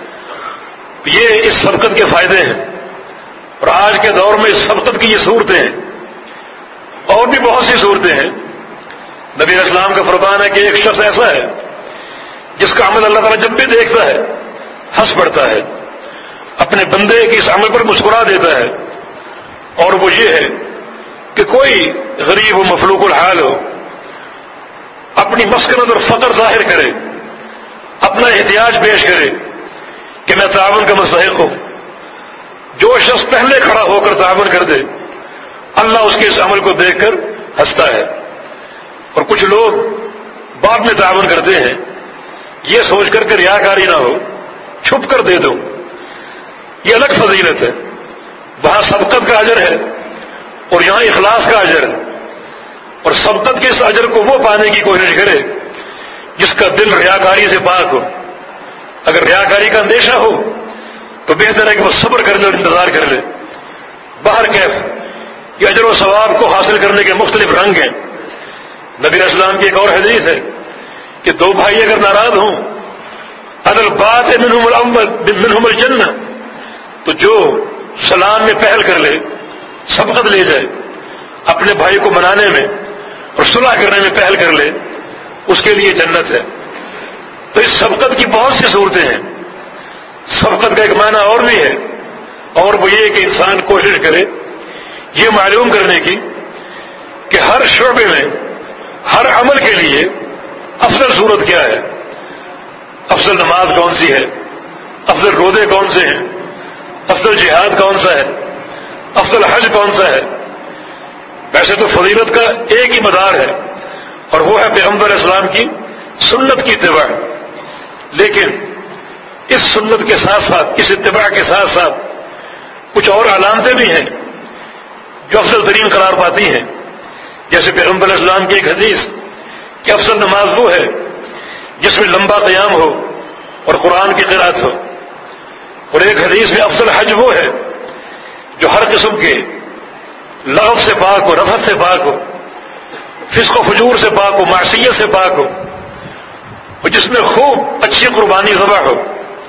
یہ اس سبقت کے فائدے ہیں. اور آج کے دور میں اس سبقت کی یہ صورتیں ہیں. اور بھی بہت سی صورتیں ہیں. نبی اسلام کا فرمان ہے کہ ایک شخص ایسا ہے جس کا عمل اللہ تعالیٰ جب بھی دیکھتا ہے ہنس پڑتا ہے، اپنے بندے کے اس عمل پر مسکرا دیتا ہے. اور وہ یہ ہے کہ کوئی غریب و مفلوق الحال ہو، اپنی مسکنت اور فقر ظاہر کرے، اپنا احتیاج پیش کرے کہ میں تعاون کا مستحق ہوں. جو شخص پہلے کھڑا ہو کر تعاون کر دے اللہ اس کے اس عمل کو دیکھ کر ہنستا ہے. اور کچھ لوگ بعد میں تعاون کرتے ہیں یہ سوچ کر کہ ریاکاری نہ ہو، چھپ کر دے دو. یہ الگ فضیلت ہے. وہاں سبقت کا اجر ہے اور یہاں اخلاص کا اجر ہے. اور سبقت کے اس اجر کو وہ پانے کی کوشش کرے جس کا دل ریاکاری سے پاک ہو. اگر ریاکاری کا اندیشہ ہو تو بہتر ہے کہ وہ صبر کر لے اور انتظار کر لے. باہر کیف یہ اجر و ثواب کو حاصل کرنے کے مختلف رنگ ہیں. نبی اسلام کی ایک اور حدیث ہے کہ 2 بھائی اگر ناراض ہوں عدل بات منہم الجنہ، تو جو سلام میں پہل کر لے، سبقت لے جائے، اپنے بھائی کو منانے میں اور صلح کرنے میں پہل کر لے، اس کے لیے جنت ہے. تو اس سبقت کی بہت سی صورتیں ہیں. سبقت کا ایک معنی اور بھی ہے اور وہ یہ کہ انسان کوشش کرے یہ معلوم کرنے کی کہ ہر شعبے میں ہر عمل کے لیے افضل صورت کیا ہے، افضل نماز کون سی ہے، افضل روزے کون سے ہیں، افضل جہاد کون سا ہے، افضل حج کون سا ہے۔ ویسے تو فضیلت کا ایک ہی مدار ہے اور وہ ہے پیغمبر اسلام کی سنت کی اتباع، لیکن اس سنت کے ساتھ ساتھ، اس اتباع کے ساتھ ساتھ کچھ اور علامتیں بھی ہیں جو افضل ترین قرار پاتی ہیں، جیسے پیغمبر اسلام کی ایک حدیث کہ افضل نماز وہ ہے جس میں لمبا قیام ہو اور قرآن کی قرأت ہو، اور ایک حدیث میں افضل حج وہ ہے جو ہر قسم کے لغو سے پاک ہو، رفث سے پاک ہو، فسق و فجور سے پاک ہو، معصیت سے پاک ہو، اور جس میں خوب اچھی قربانی ذبح ہو۔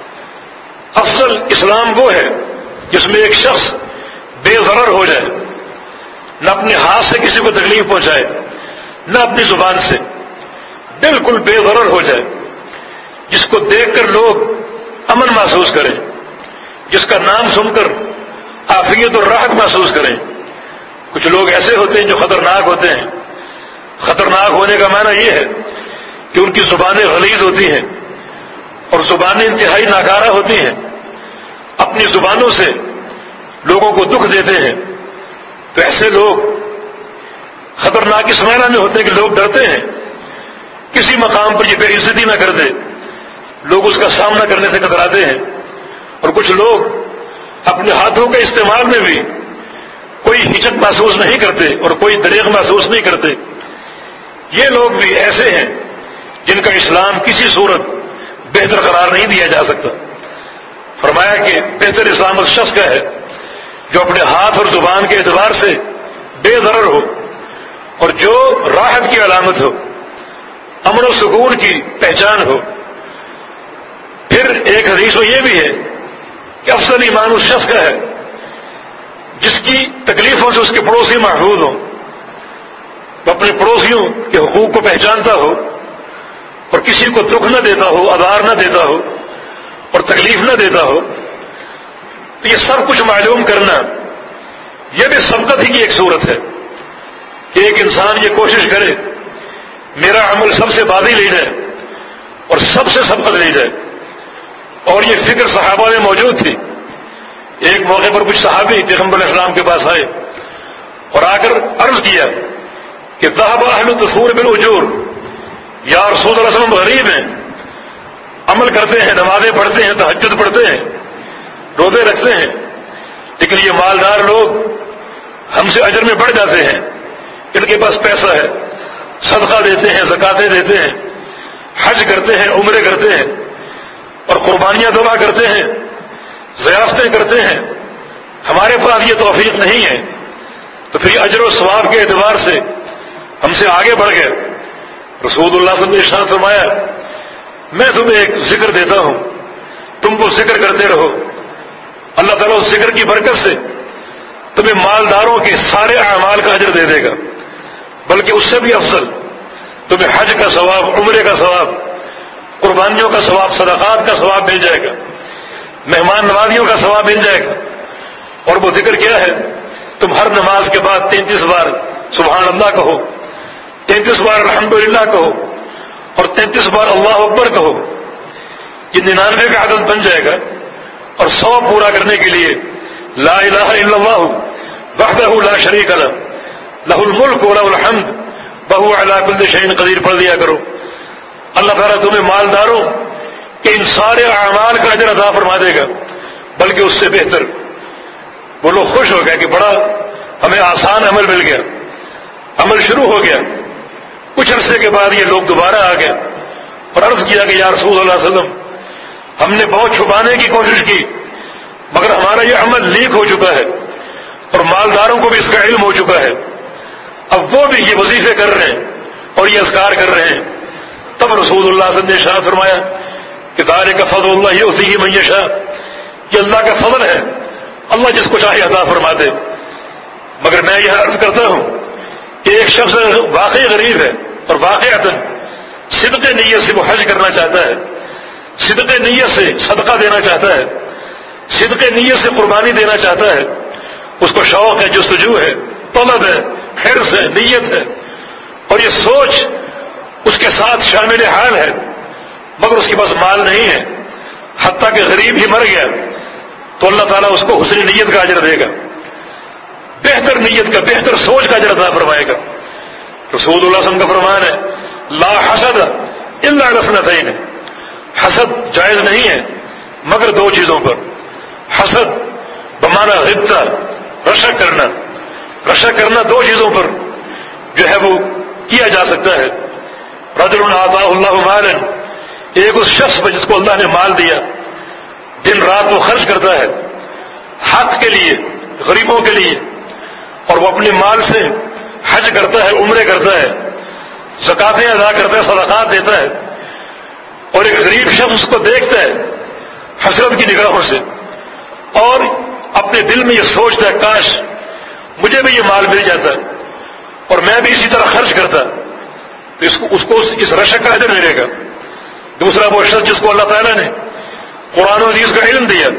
افضل اسلام وہ ہے جس میں ایک شخص بے ضرر ہو جائے، نہ اپنے ہاتھ سے کسی کو تکلیف پہنچائے، نہ اپنی زبان سے، بالکل بے ضرر ہو جائے، جس کو دیکھ کر لوگ امن محسوس کریں، جس کا نام سن کر عافیت اور راحت محسوس کریں۔ کچھ لوگ ایسے ہوتے ہیں جو خطرناک ہوتے ہیں، خطرناک ہونے کا معنی یہ ہے کہ ان کی زبانیں غلیظ ہوتی ہیں اور زبانیں انتہائی ناکارہ ہوتی ہیں، اپنی زبانوں سے لوگوں کو دکھ دیتے ہیں۔ تو ایسے لوگ خطرناک اس معنی میں ہوتے ہیں کہ لوگ ڈرتے ہیں کسی مقام پر یہ بے عزتی نہ کر دے، لوگ اس کا سامنا کرنے سے کتراتے ہیں۔ اور کچھ لوگ اپنے ہاتھوں کے استعمال میں بھی کوئی ہچک محسوس نہیں کرتے اور کوئی دریغ محسوس نہیں کرتے۔ یہ لوگ بھی ایسے ہیں جن کا اسلام کسی صورت بہتر قرار نہیں دیا جا سکتا۔ فرمایا کہ بہتر اسلام اس شخص کا ہے جو اپنے ہاتھ اور زبان کے اعتبار سے بے ضرر ہو اور جو راحت کی علامت ہو، امن و سکون کی پہچان ہو۔ پھر ایک حدیث میں یہ بھی ہے کہ افضل ایمان اس شخص کا ہے جس کی تکلیفوں سے اس کے پڑوسی محفوظ ہوں، وہ اپنے پڑوسیوں کے حقوق کو پہچانتا ہو اور کسی کو دکھ نہ دیتا ہو، آزار نہ دیتا ہو اور تکلیف نہ دیتا ہو۔ تو یہ سب کچھ معلوم کرنا یہ بھی سبقت ہی کی ایک صورت ہے کہ ایک انسان یہ کوشش کرے میرا عمل سب سے بازی لے جائے اور سب سے سبقت لے جائے۔ اور یہ فکر صحابہ میں موجود تھی۔ ایک موقع پر کچھ صحابی پیغمبر اسلام کے پاس آئے اور آ کر عرض کیا کہ ذهب اہل الدثور بالاجور، یا رسول اللہ صلی اللہ علیہ وسلم غریب ہیں، عمل کرتے ہیں، نمازیں پڑھتے ہیں، تہجد پڑھتے ہیں، روزے رکھتے ہیں، لیکن یہ مالدار لوگ ہم سے اجر میں بڑھ جاتے ہیں، ان کے پاس پیسہ ہے، صدقہ دیتے ہیں، زکاتیں دیتے ہیں، حج کرتے ہیں، عمرے کرتے ہیں اور قربانیاں ذبح کرتے ہیں، ضیافتیں کرتے ہیں، ہمارے پاس یہ توفیق نہیں ہے۔ تو پھر اجر و ثواب کے اعتبار سے ہم سے آگے بڑھ گئے۔ رسول اللہ صلی اللہ علیہ وسلم نے ارشاد فرمایا میں تمہیں ایک ذکر دیتا ہوں، تم کو ذکر کرتے رہو، اللہ تعالیٰ اس ذکر کی برکت سے تمہیں مالداروں کے سارے اعمال کا اجر دے دے گا، بلکہ اس سے بھی افضل تمہیں حج کا ثواب، عمرے کا ثواب، قربانیوں کا ثواب، صدقات کا ثواب مل جائے گا، مہمان نوازیوں کا ثواب مل جائے گا۔ اور وہ ذکر کیا ہے؟ تم ہر نماز کے بعد 33 بار سبحان اللہ کہو، 33 بار الحمدللہ کہو اور 33 بار اللہ اکبر کہو۔ یہ 99 کا عدد بن جائے گا اور 100 پورا کرنے کے لیے لا الہ الا اللہ وحدہ لا شریک لہ لہ الملک ولہ الحمد وہو علی کل شیء قدیر پڑھ لیا کرو۔ اللہ تعالیٰ تمہیں مالداروں کہ ان سارے اعمال کا اجر عطا فرما دے گا، بلکہ اس سے بہتر۔ وہ لوگ خوش ہو گئے کہ بڑا ہمیں آسان عمل مل گیا، عمل شروع ہو گیا۔ کچھ عرصے کے بعد یہ لوگ دوبارہ آ گئے اور عرض کیا کہ یا رسول اللہ صلی اللہ علیہ وسلم ہم نے بہت چھپانے کی کوشش کی مگر ہمارا یہ عمل لیک ہو چکا ہے اور مالداروں کو بھی اس کا علم ہو چکا ہے، اب وہ بھی یہ وظیفے کر رہے ہیں اور یہ اذکار کر رہے ہیں۔ تب رسول اللہ صلی اللہ علیہ وسلم نے ارشاد فرمایا کہ ذالک فضل اللہ یؤتیہ من یشاء، یہ اللہ کا فضل ہے، اللہ جس کو چاہے عطا فرما دے۔ مگر میں یہ عرض کرتا ہوں کہ ایک شخص واقعی غریب ہے اور واقعتاً صدق نیت سے وہ حج کرنا چاہتا ہے، صدق نیت سے صدقہ دینا چاہتا ہے، صدق نیت سے قربانی دینا چاہتا ہے، اس کو شوق ہے، جستجو ہے، طلب ہے، حرص ہے، نیت ہے، اور یہ سوچ اس کے ساتھ شامل حال ہے، مگر اس کے پاس مال نہیں ہے، حتیٰ کہ غریب ہی مر گیا تو اللہ تعالیٰ اس کو حسن نیت کا اجر دے گا، بہتر نیت کا، بہتر سوچ کا اجر عطا فرمائے گا۔ رسول اللہ صلی اللہ علیہ وسلم کا فرمان ہے لا حسد الا علی اثنتین، حسد جائز نہیں ہے مگر دو چیزوں پر۔ حسد بمعنی غبطہ، رشک کرنا، رشک کرنا دو چیزوں پر جو ہے وہ کیا جا سکتا ہے۔ رجل آتاہ اللہ مالا، ایک اس شخص پر جس کو اللہ نے مال دیا، دن رات وہ خرچ کرتا ہے حق کے لیے، غریبوں کے لیے، اور وہ اپنے مال سے حج کرتا ہے، عمرے کرتا ہے، زکاتیں ادا کرتا ہے، صدقات دیتا ہے، اور ایک غریب شخص اس کو دیکھتا ہے حسرت کی نگاہوں سے اور اپنے دل میں یہ سوچتا ہے کاش مجھے بھی یہ مال مل جاتا اور میں بھی اسی طرح خرچ کرتا، تو اس کو اس رشک کا اجر ملے گا۔ دوسرا وہ شخص جس کو اللہ تعالیٰ نے قرآن و حدیث کا علم دیا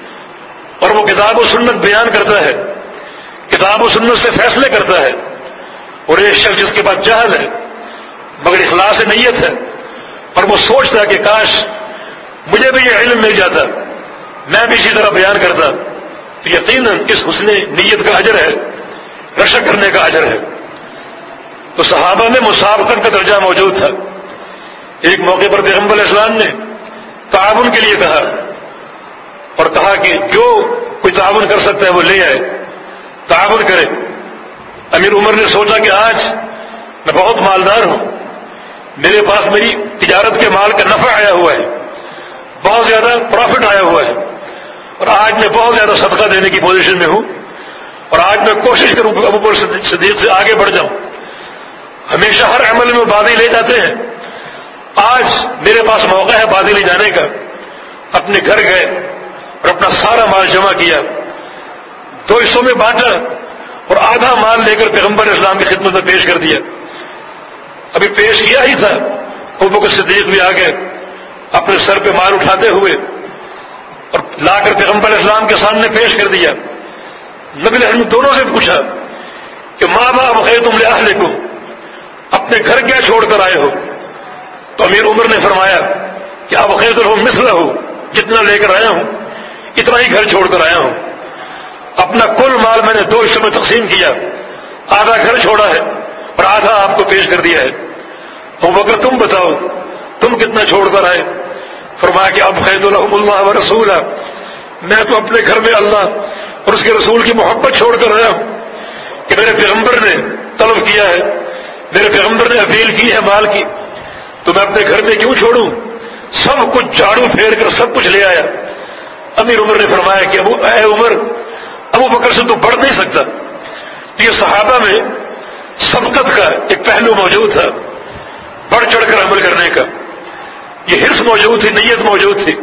اور وہ کتاب و سنت بیان کرتا ہے، کتاب و سنت سے فیصلے کرتا ہے، اور ایک شخص جس کے پاس جہل ہے مگر اخلاص نیت ہے اور وہ سوچتا ہے کہ کاش مجھے بھی یہ علم مل جاتا، میں بھی اسی طرح بیان کرتا، تو یقیناً اس حسن نیت کا اجر ہے، رشک کرنے کا اجر ہے۔ تو صحابہ میں مسابقت کا درجہ موجود تھا۔ ایک موقع پر پیغمبر علیہ السلام نے تعاون کے لیے کہا اور کہا کہ جو کوئی تعاون کر سکتا ہے وہ لے آئے، تعاون کرے۔ امیر عمر نے سوچا کہ آج میں بہت مالدار ہوں، میرے پاس میری تجارت کے مال کا نفع آیا ہوا ہے، بہت زیادہ پروفٹ آیا ہوا ہے، اور آج میں بہت زیادہ صدقہ دینے کی پوزیشن میں ہوں، اور آج میں کوشش کروں کہ ابو بکر صدیق سے آگے بڑھ جاؤں۔ ہمیشہ ہر عمل میں بادی لے جاتے ہیں، آج میرے پاس موقع ہے بادی لے جانے کا۔ اپنے گھر گئے اور اپنا سارا مال جمع کیا، دو حصوں میں بانٹا اور آدھا مال لے کر پیغمبر اسلام کی خدمت میں پیش کر دیا۔ ابھی پیش کیا ہی تھا ابو بکر صدیق بھی آ گئے اپنے سر پہ مال اٹھاتے ہوئے اور لا کر پیغمبر اسلام کے سامنے پیش کر دیا۔ نبی نے دونوں سے پوچھا کہ ماں باپ خیر تم لأہلکم، اپنے گھر کیا چھوڑ کر آئے ہو؟ تو امیر عمر نے فرمایا کہ اب خیر تم مثلہ ہو، جتنا لے کر آیا ہوں اتنا ہی گھر چھوڑ کر آیا ہوں۔ اپنا کل مال میں نے دو حصوں میں تقسیم کیا، آدھا گھر چھوڑا ہے اور آدھا آپ کو پیش کر دیا ہے۔ ابو بکر تم بتاؤ تم کتنا چھوڑ کر آئے؟ فرمایا کہ اب خیر لهم اللہ ورسولہ، میں تو اپنے گھر میں اللہ اور اس کے رسول کی محبت چھوڑ کر آیا ہوں کہ میرے پیغمبر نے طلب کیا ہے، میرے پیغمبر نے اپیل کی ہے مال کی، تو میں اپنے گھر میں کیوں چھوڑوں؟ سب کچھ جھاڑو پھیر کر سب کچھ لے آیا۔ امیر عمر نے فرمایا کہ اے عمر، ابو بکر سے تو بڑھ نہیں سکتا۔ یہ صحابہ میں سبقت کا ایک پہلو موجود تھا، بڑھ چڑھ کر عمل کرنے کا، یہ حرص موجود تھی، نیت موجود تھی۔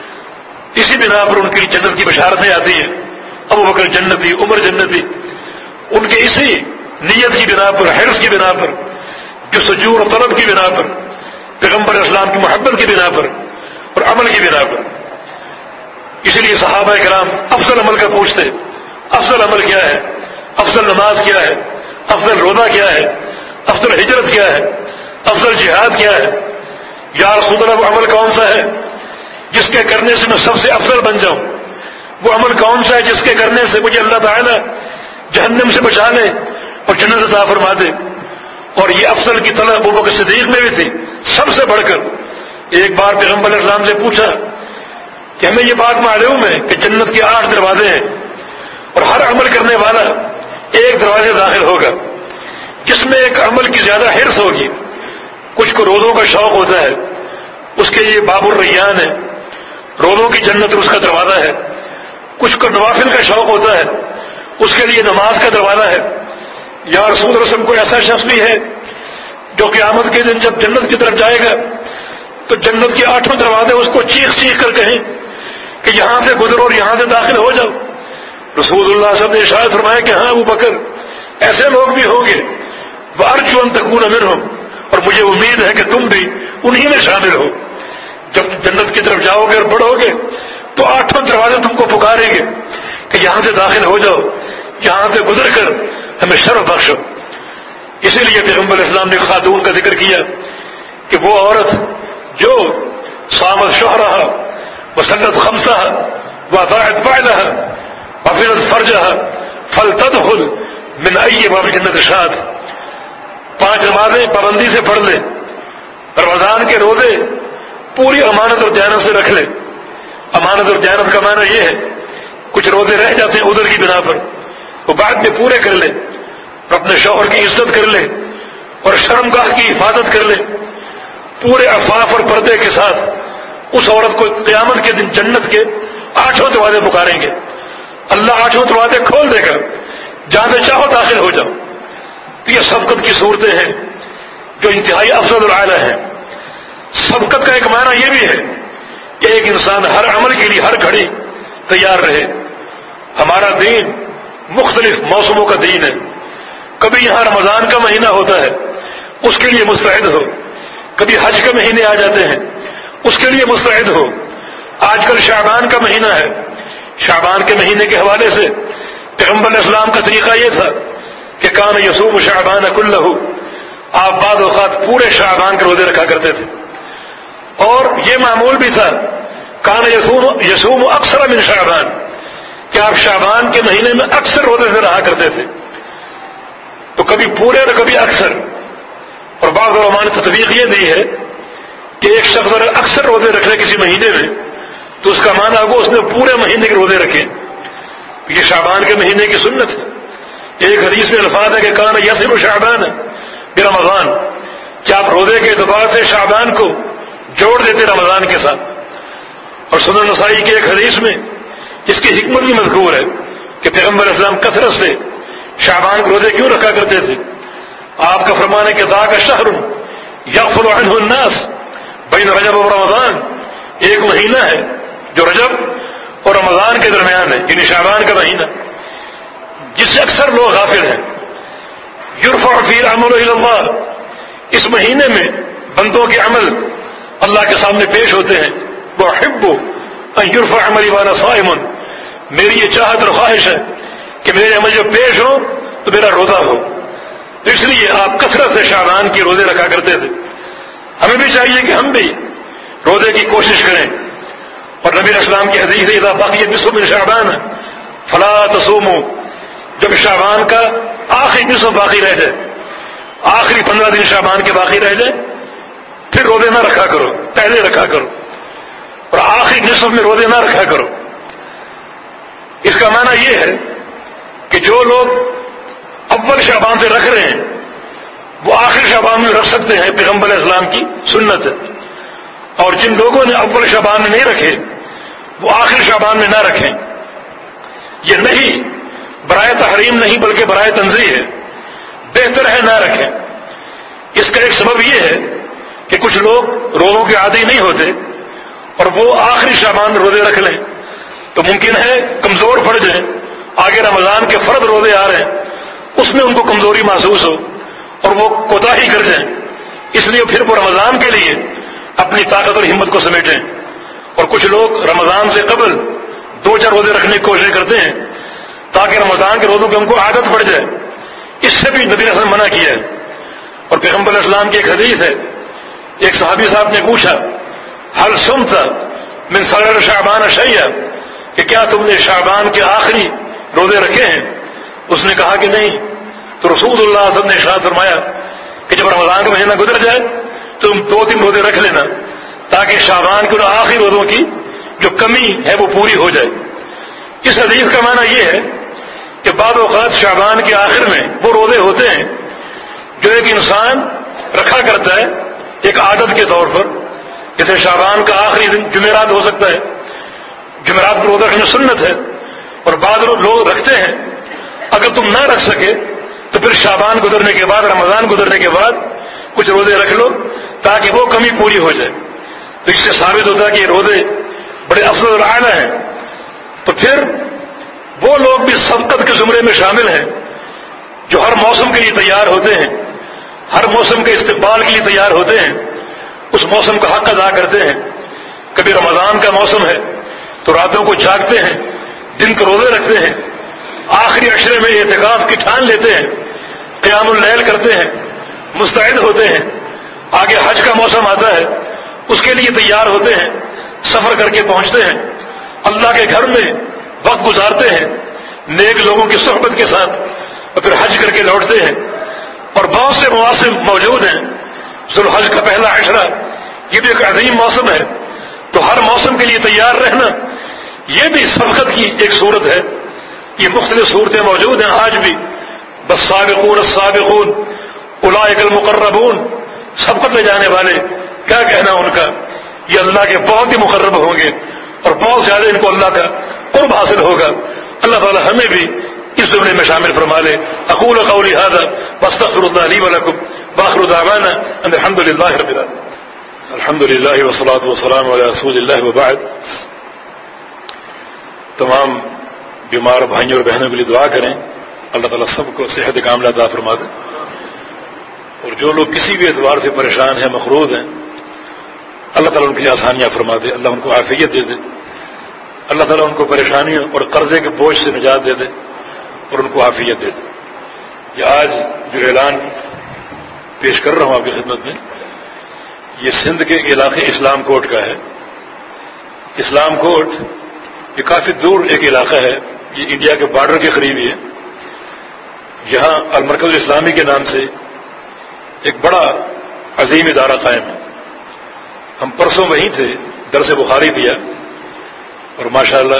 اسی بنا پر ان کی جنت کی بشارتیں آتی ہیں، ابو بکر جنتی، عمر جنتی، ان کے اسی نیت کی بنا پر، حرص کی بنا پر، جستجو اور طلب کی بنا پر، پیغمبر اسلام کی محبت کی بنا پر اور عمل کی بنا پر۔ اسی لیے صحابہ کرام افضل عمل کا پوچھتے، افضل عمل کیا ہے، افضل نماز کیا ہے، افضل روزہ کیا ہے، افضل ہجرت کیا ہے، افضل جہاد کیا ہے؟ یا رسول اللہ وہ عمل کون سا ہے جس کے کرنے سے میں سب سے افضل بن جاؤں؟ وہ عمل کون سا ہے جس کے کرنے سے مجھے اللہ تعالیٰ جہنم سے بچا لے اور جنت عطا فرما دے؟ اور یہ افضل کی طلب ابو بکر صدیق میں بھی تھی، سب سے بڑھ کر۔ ایک بار پیغمبر علیہ السلام سے پوچھا کہ ہمیں یہ بات معلوم ہے کہ جنت کے 8 دروازے ہیں اور ہر عمل کرنے والا ایک دروازے داخل ہوگا، جس میں ایک عمل کی زیادہ حرص ہوگی۔ کچھ کو روزوں کا شوق ہوتا ہے، اس کے لیے باب الریان ہے، روزوں کی جنت اس کا دروازہ ہے۔ کچھ کو نوافل کا شوق ہوتا ہے، اس کے لیے نماز کا دروازہ ہے۔ یا رسول اللہ صلی اللہ علیہ وسلم کو ایسا شخص بھی ہے جو قیامت کے دن جب جنت کی طرف جائے گا تو جنت کے 8 دروازے اس کو چیخ چیخ کر کہیں کہ یہاں سے گزرو اور یہاں سے داخل ہو جاؤ۔ رسول اللہ صلی اللہ علیہ وسلم نے ارشاد فرمایا کہ ہاں ابو بکر، ایسے لوگ بھی ہوں گے، وَأَرْجُو أَن تَكُونَ مِنْهُمْ، اور مجھے امید ہے کہ تم بھی انہی میں شامل ہو۔ جب جنت کی طرف جاؤ گے اور بڑھو گے، تو 8 دروازے تم کو پکاریں گے کہ یہاں سے داخل ہو جاؤ، یہاں سے گزر کر ہمیں شرف بخشو۔ اسی لیے پیغمبر اسلام نے خاتون کا ذکر کیا کہ وہ عورت جو صامت شوہرہا وصلت خمسہا واطاعت بعلہا وحفظت فرجہا فلتدخل من ای باب الجنۃ شاءت، 5 نمازیں پابندی سے پڑھ لے، رمضان کے روزے پوری امانت اور دیانت سے رکھ لے۔ امانت اور دیانت کا معنی یہ ہے کچھ روزے رہ جاتے ہیں ادھر کی بنا پر، وہ بعد میں پورے کر لے اور اپنے شوہر کی عزت کر لے اور شرمگاہ کی حفاظت کر لے، پورے عفاف اور پردے کے ساتھ اس عورت کو قیامت کے دن جنت کے 8 دروازے پکاریں گے۔ اللہ 8 دروازے کھول دے گا، جہاں سے چاہو داخل ہو جاؤ۔ تو یہ سبقت کی صورتیں ہیں جو انتہائی افضل الاعلی ہیں۔ سبقت کا ایک معنی یہ بھی ہے کہ ایک انسان ہر عمل کے لیے ہر گھڑی تیار رہے۔ ہمارا دین مختلف موسموں کا دین ہے۔ کبھی یہاں رمضان کا مہینہ ہوتا ہے، اس کے لیے مستعد ہو۔ کبھی حج کے مہینے آ جاتے ہیں، اس کے لیے مستعد ہو۔ آج کل شعبان کا مہینہ ہے، شعبان کے مہینے کے حوالے سے پیغمبر علیہ السلام کا طریقہ یہ تھا کہ کان یصوم شعبان کلہ، آپ بعض اوقات پورے شعبان کے روزے رکھا کرتے تھے۔ اور یہ معمول بھی تھا کان یصوم اکثر من شعبان، کہ آپ شعبان کے مہینے میں اکثر روزے سے رہا کرتے تھے۔ تو کبھی پورے اور کبھی اکثر۔ اور بعض علماء نے تطبیق یہ دی ہے کہ ایک شخص اگر اکثر روزے رکھ لے کسی مہینے میں تو اس کا معنی وہ اس نے پورے مہینے کے روزے رکھے۔ یہ شعبان کے مہینے کی سنت ہے۔ ایک حدیث میں الفاظ ہے کہ کان یصل شعبان برمضان، کہ آپ روزے کے اعتبار سے شعبان کو جوڑ دیتے رمضان کے ساتھ۔ اور سنن نسائی کی ایک حدیث میں اس کی حکمت بھی مذکور ہے کہ پیغمبر اسلام کثرت سے شعبان کے روزے کیوں رکھا کرتے تھے۔ آپ کا فرمان ہے کہ ذاک شہر یغفل عنہ الناس بین رجب و رمضان، ایک مہینہ ہے جو رجب اور رمضان کے درمیان ہے، یعنی شعبان کا مہینہ، جس سے اکثر لوگ غافل ہیں۔ یرفع فی العمل الی اللہ، اس مہینے میں بندوں کے عمل اللہ کے سامنے پیش ہوتے ہیں۔ وأحب ان یرفع عملی وانا صائم، میری یہ چاہت اور خواہش ہے کہ میرے عمل جو پیش ہو تو میرا روزہ ہو۔ تو اس لیے آپ کثرت سے شعبان کی روزے رکھا کرتے تھے۔ ہمیں بھی چاہیے کہ ہم بھی روزے کی کوشش کریں۔ اور نبی اسلام کی حدیث ہے اذا بقی نصف من شعبان فلا تصوموا، جب شعبان کا آخری نصف باقی رہ جائے، آخری 15 دن شعبان کے باقی رہ جائے، پھر روزے نہ رکھا کرو، پہلے رکھا کرو، اور آخری نصف میں روزے نہ رکھا کرو۔ اس کا معنی یہ ہے کہ جو لوگ اول شعبان سے رکھ رہے ہیں وہ آخر شعبان میں رکھ سکتے ہیں، پیغمبر علیہ السلام کی سنت ہے۔ اور جن لوگوں نے اول شعبان میں نہیں رکھے وہ آخر شعبان میں نہ رکھیں۔ یہ نہیں برائے تحریم نہیں بلکہ برائے تنزیہ ہے، بہتر ہے نہ رکھیں۔ اس کا ایک سبب یہ ہے کہ کچھ لوگ روزوں کے عادی نہیں ہوتے اور وہ آخری شعبان میں روزے رکھ لیں تو ممکن ہے کمزور پڑ جائیں، آگے رمضان کے فرض روزے آ رہے ہیں اس میں ان کو کمزوری محسوس ہو اور وہ کوتاہی کر جائیں، اس لیے پھر وہ رمضان کے لیے اپنی طاقت اور ہمت کو سمیٹیں۔ اور کچھ لوگ رمضان سے قبل 2-4 روزے رکھنے کی کوشش کرتے ہیں تاکہ رمضان کے روزوں کی ان کو عادت پڑ جائے، اس سے بھی نبی نے منع کیا ہے۔ اور پیغمبر علیہ السلام کی ایک حدیث ہے، ایک صحابی صاحب نے پوچھا هل صمت من ثغر شعبان شیئا، کہ کیا تم نے شعبان کے آخری روزے رکھے ہیں؟ اس نے کہا کہ نہیں۔ تو رسول اللہ صلی اللہ علیہ وسلم نے ارشاد فرمایا کہ جب رمضان کا مہینہ گزر جائے تو تم 2-3 روزے رکھ لینا تاکہ شعبان کے آخری روزوں کی جو کمی ہے وہ پوری ہو جائے۔ اس حدیث کا معنی یہ ہے کہ بعض اوقات شعبان کے آخر میں وہ روزے ہوتے ہیں جو ایک انسان رکھا کرتا ہے ایک عادت کے طور پر، جیسے شعبان کا آخری دن جمعرات ہو سکتا ہے، جمعرات کو روزہ رکھنا سنت ہے، اور بعض لوگ رکھتے ہیں۔ اگر تم نہ رکھ سکے تو پھر شعبان گزرنے کے بعد، رمضان گزرنے کے بعد کچھ روزے رکھ لو تاکہ وہ کمی پوری ہو جائے۔ تو اس سے ثابت ہوتا ہے کہ یہ روزے بڑے افضل اور اعلیٰ ہیں۔ تو پھر وہ لوگ بھی سبقت کے زمرے میں شامل ہیں جو ہر موسم کے لیے تیار ہوتے ہیں، ہر موسم کے استقبال کے لیے تیار ہوتے ہیں، اس موسم کا حق ادا کرتے ہیں۔ کبھی رمضان کا موسم ہے، تو راتوں کو جاگتے ہیں، دن کو روزے رکھتے ہیں، آخری عشرے میں اعتکاف کی ٹھان لیتے ہیں، قیام اللیل کرتے ہیں، مستعد ہوتے ہیں، آگے حج کا موسم آتا ہے اس کے لیے تیار ہوتے ہیں، سفر کر کے پہنچتے ہیں، اللہ کے گھر میں وقت گزارتے ہیں نیک لوگوں کی صحبت کے ساتھ، اور پھر حج کر کے لوٹتے ہیں۔ اور بہت سے مواسم موجود ہیں، ذوالحج کا پہلا عشرہ یہ بھی ایک عظیم موسم ہے، تو ہر موسم کے لیے تیار رہنا یہ بھی سبقت کی ایک صورت ہے۔ یہ مختلف صورتیں موجود ہیں آج بھی، والسابقون السابقون اولئک المقربون، سبقت لے جانے والے، کیا کہنا ان کا، یہ اللہ کے بہت ہی مقرب ہوں گے اور بہت زیادہ ان کو اللہ کا قرب حاصل ہوگا۔ اللہ تعالی ہمیں بھی اس زمرے میں شامل فرما لے۔ اقول قولی ھذا واستغفر اللہ لی ولکم وآخر دعوانا ان الحمد للہ رب العالمین۔ الحمد للہ والصلاۃ والسلام علی رسول اللہ وبعد۔ تمام بیمار بھائیوں اور بہنوں کے لیے دعا کریں، اللہ تعالیٰ سب کو صحت کاملہ عطا فرما دے، اور جو لوگ کسی بھی اعتبار سے پریشان ہیں، مقروض ہیں، اللہ تعالیٰ ان کے لیے آسانیاں فرما دے، اللہ ان کو عافیت دے دے، اللہ تعالیٰ ان کو پریشانیوں اور قرضے کے بوجھ سے نجات دے دے اور ان کو عافیت دے دے۔ یہ آج جو اعلان پیش کر رہا ہوں آپ کی خدمت میں، یہ سندھ کے علاقے اسلام کوٹ کا ہے۔ اسلام کوٹ یہ کافی دور ایک علاقہ ہے، یہ انڈیا کے بارڈر کے قریب ہی ہے۔ یہاں المرکز الاسلامی کے نام سے ایک بڑا عظیم ادارہ قائم ہے۔ ہم پرسوں وہیں تھے، درس بخاری دیا، اور ماشاءاللہ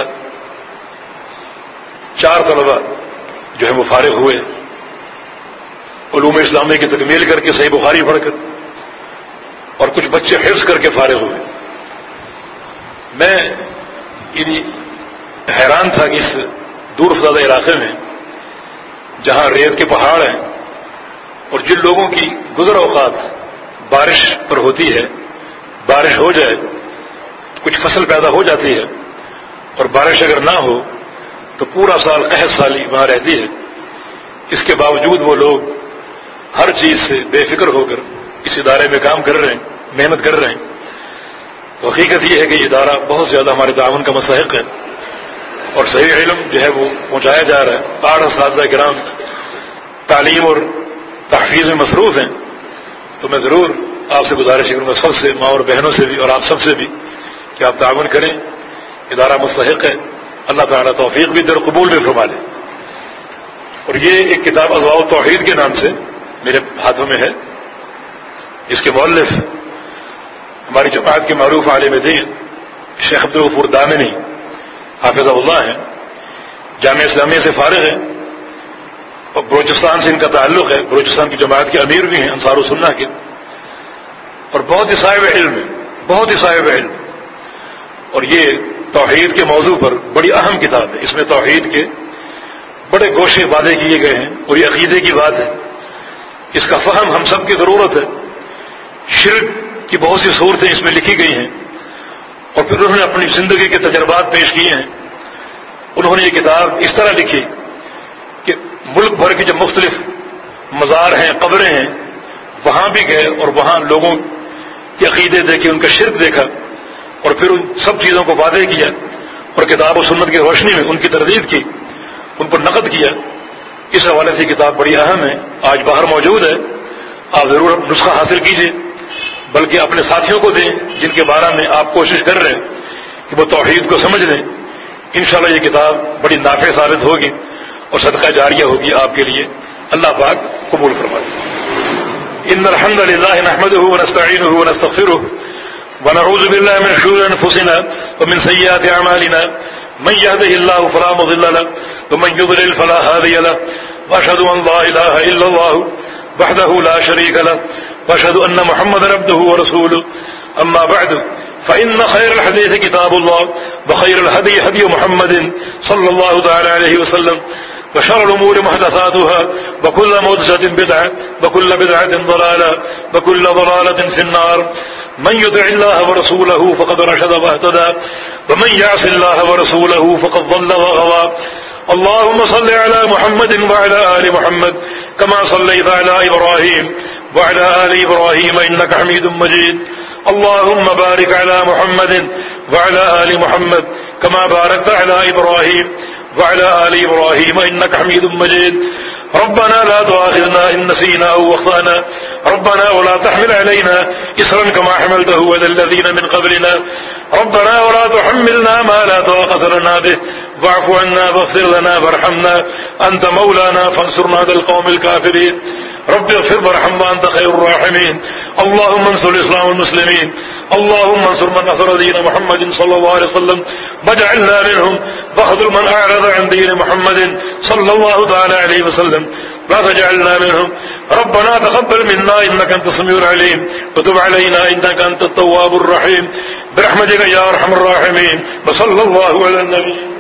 4 طلبہ جو ہے وہ فارغ ہوئے علوم اسلامی کی تکمیل کر کے، صحیح بخاری پڑھ کر، اور کچھ بچے حفظ کر کے فارغ ہوئے۔ میں حیران تھا کہ اس دور افتادہ علاقے میں جہاں ریت کے پہاڑ ہیں اور جن لوگوں کی گزر اوقات بارش پر ہوتی ہے، بارش ہو جائے کچھ فصل پیدا ہو جاتی ہے، اور بارش اگر نہ ہو تو پورا سال قحط سالی وہاں رہتی ہے، اس کے باوجود وہ لوگ ہر چیز سے بے فکر ہو کر اس ادارے میں کام کر رہے ہیں، محنت کر رہے ہیں۔ تو حقیقت یہ ہے کہ یہ ادارہ بہت زیادہ ہمارے تعاون کا مستحق ہے، اور صحیح علم جو ہے وہ پہنچایا جا رہا ہے۔ 8 اساتذہ کرام تعلیم اور تحفیظ میں مصروف ہیں، تو میں ضرور آپ سے گزارش کروں گا، سب سے، ماں اور بہنوں سے بھی اور آپ سب سے بھی، کہ آپ تعاون کریں، ادارہ مستحق ہے، اللہ تعالیٰ توفیق بھی دے اور قبول بھی فرما لے۔ اور یہ ایک کتاب اضواء التوحید کے نام سے میرے ہاتھوں میں ہے، جس کے مؤلف ہماری جماعت کے معروف عالم دین شیخ عبدالغفور دامنی حافظ اللہ ہیں، جامعہ اسلامیہ سے فارغ ہیں، اور بلوچستان سے ان کا تعلق ہے، بلوچستان کی جماعت کے امیر بھی ہیں انصار السنہ کے، اور بہت ہی صاحب علم ہے، بہت ہی صاحب علم۔ اور یہ توحید کے موضوع پر بڑی اہم کتاب ہے، اس میں توحید کے بڑے گوشے وعدے کیے گئے ہیں، اور یہ عقیدے کی بات ہے، اس کا فہم ہم سب کی ضرورت ہے۔ شرک کی بہت سی صورتیں اس میں لکھی گئی ہیں، اور پھر انہوں نے اپنی زندگی کے تجربات پیش کیے ہیں۔ انہوں نے یہ کتاب اس طرح لکھی کہ ملک بھر کے جو مختلف مزار ہیں، قبریں ہیں، وہاں بھی گئے اور وہاں لوگوں کے عقیدے دیکھے، ان کا شرک دیکھا، اور پھر ان سب چیزوں کو واضح کیا، اور کتاب و سنت کی روشنی میں ان کی تردید کی، ان پر نقد کیا۔ اس حوالے سے کتاب بڑی اہم ہے، آج باہر موجود ہے، آپ ضرور نسخہ حاصل کیجئے، بلکہ اپنے ساتھیوں کو دیں جن کے بارے میں آپ کوشش کر رہے ہیں کہ وہ توحید کو سمجھ لیں۔ انشاءاللہ یہ کتاب بڑی نافع ثابت ہوگی اور صدقہ جاریہ ہوگی آپ کے لیے، اللہ پاک قبول فرمائے۔ ان الحمد للہ نحمده ونستعینه ونستغفره ونعوذ باللہ من شرور انفسنا ومن سیئات اعمالنا من يهده الله فلا مضل له ومن يضلل فلا هادي له واشهد ان لا اله الا الله وحده لا شريك له واشهد ان محمدا عبده ورسوله اما بعد فان خير الحديث كتاب الله وخير الهدي هدي محمد صلى الله تعالى عليه وسلم وشر الامور محدثاتها وكل محدثة بدعة وكل بدعة ضلالة وكل ضلالة في النار من يطع الله ورسوله فقد رشد واهتدى ومن يعص الله ورسوله فقد ضل وغوى اللهم صل على محمد وعلى آل محمد كما صليت على إبراهيم وعلى آل إبراهيم إنك حميد مجيد اللهم بارك على محمد وعلى آل محمد كما باركت على إبراهيم وعلى آل إبراهيم إنك حميد مجيد ربنا لا تؤاخذنا إن نسينا أو أخطأنا ربنا ولا تحمل علينا إصرا كما حملته على الذين من قبلنا ربنا ولا تحملنا ما لا طاقة لنا به واعف عنا واغفر لنا وارحمنا أنت مولانا فانصرنا على القوم الكافرين رب اغفر وارحم وأنت خير الراحمين اللهم انصر الإسلام والمسلمين اللهم انصر من نصر دين محمد صلى الله عليه وسلم واجعلنا منهم واخذل من أعرض عن دين محمد صلى الله تعالى عليه وسلم لا تجعلنا منهم ربنا تقبل منا إنك أنت السميع العليم وتب علينا إنك أنت التواب الرحيم برحمتك يا أرحم الراحمين وصلى الله على النبي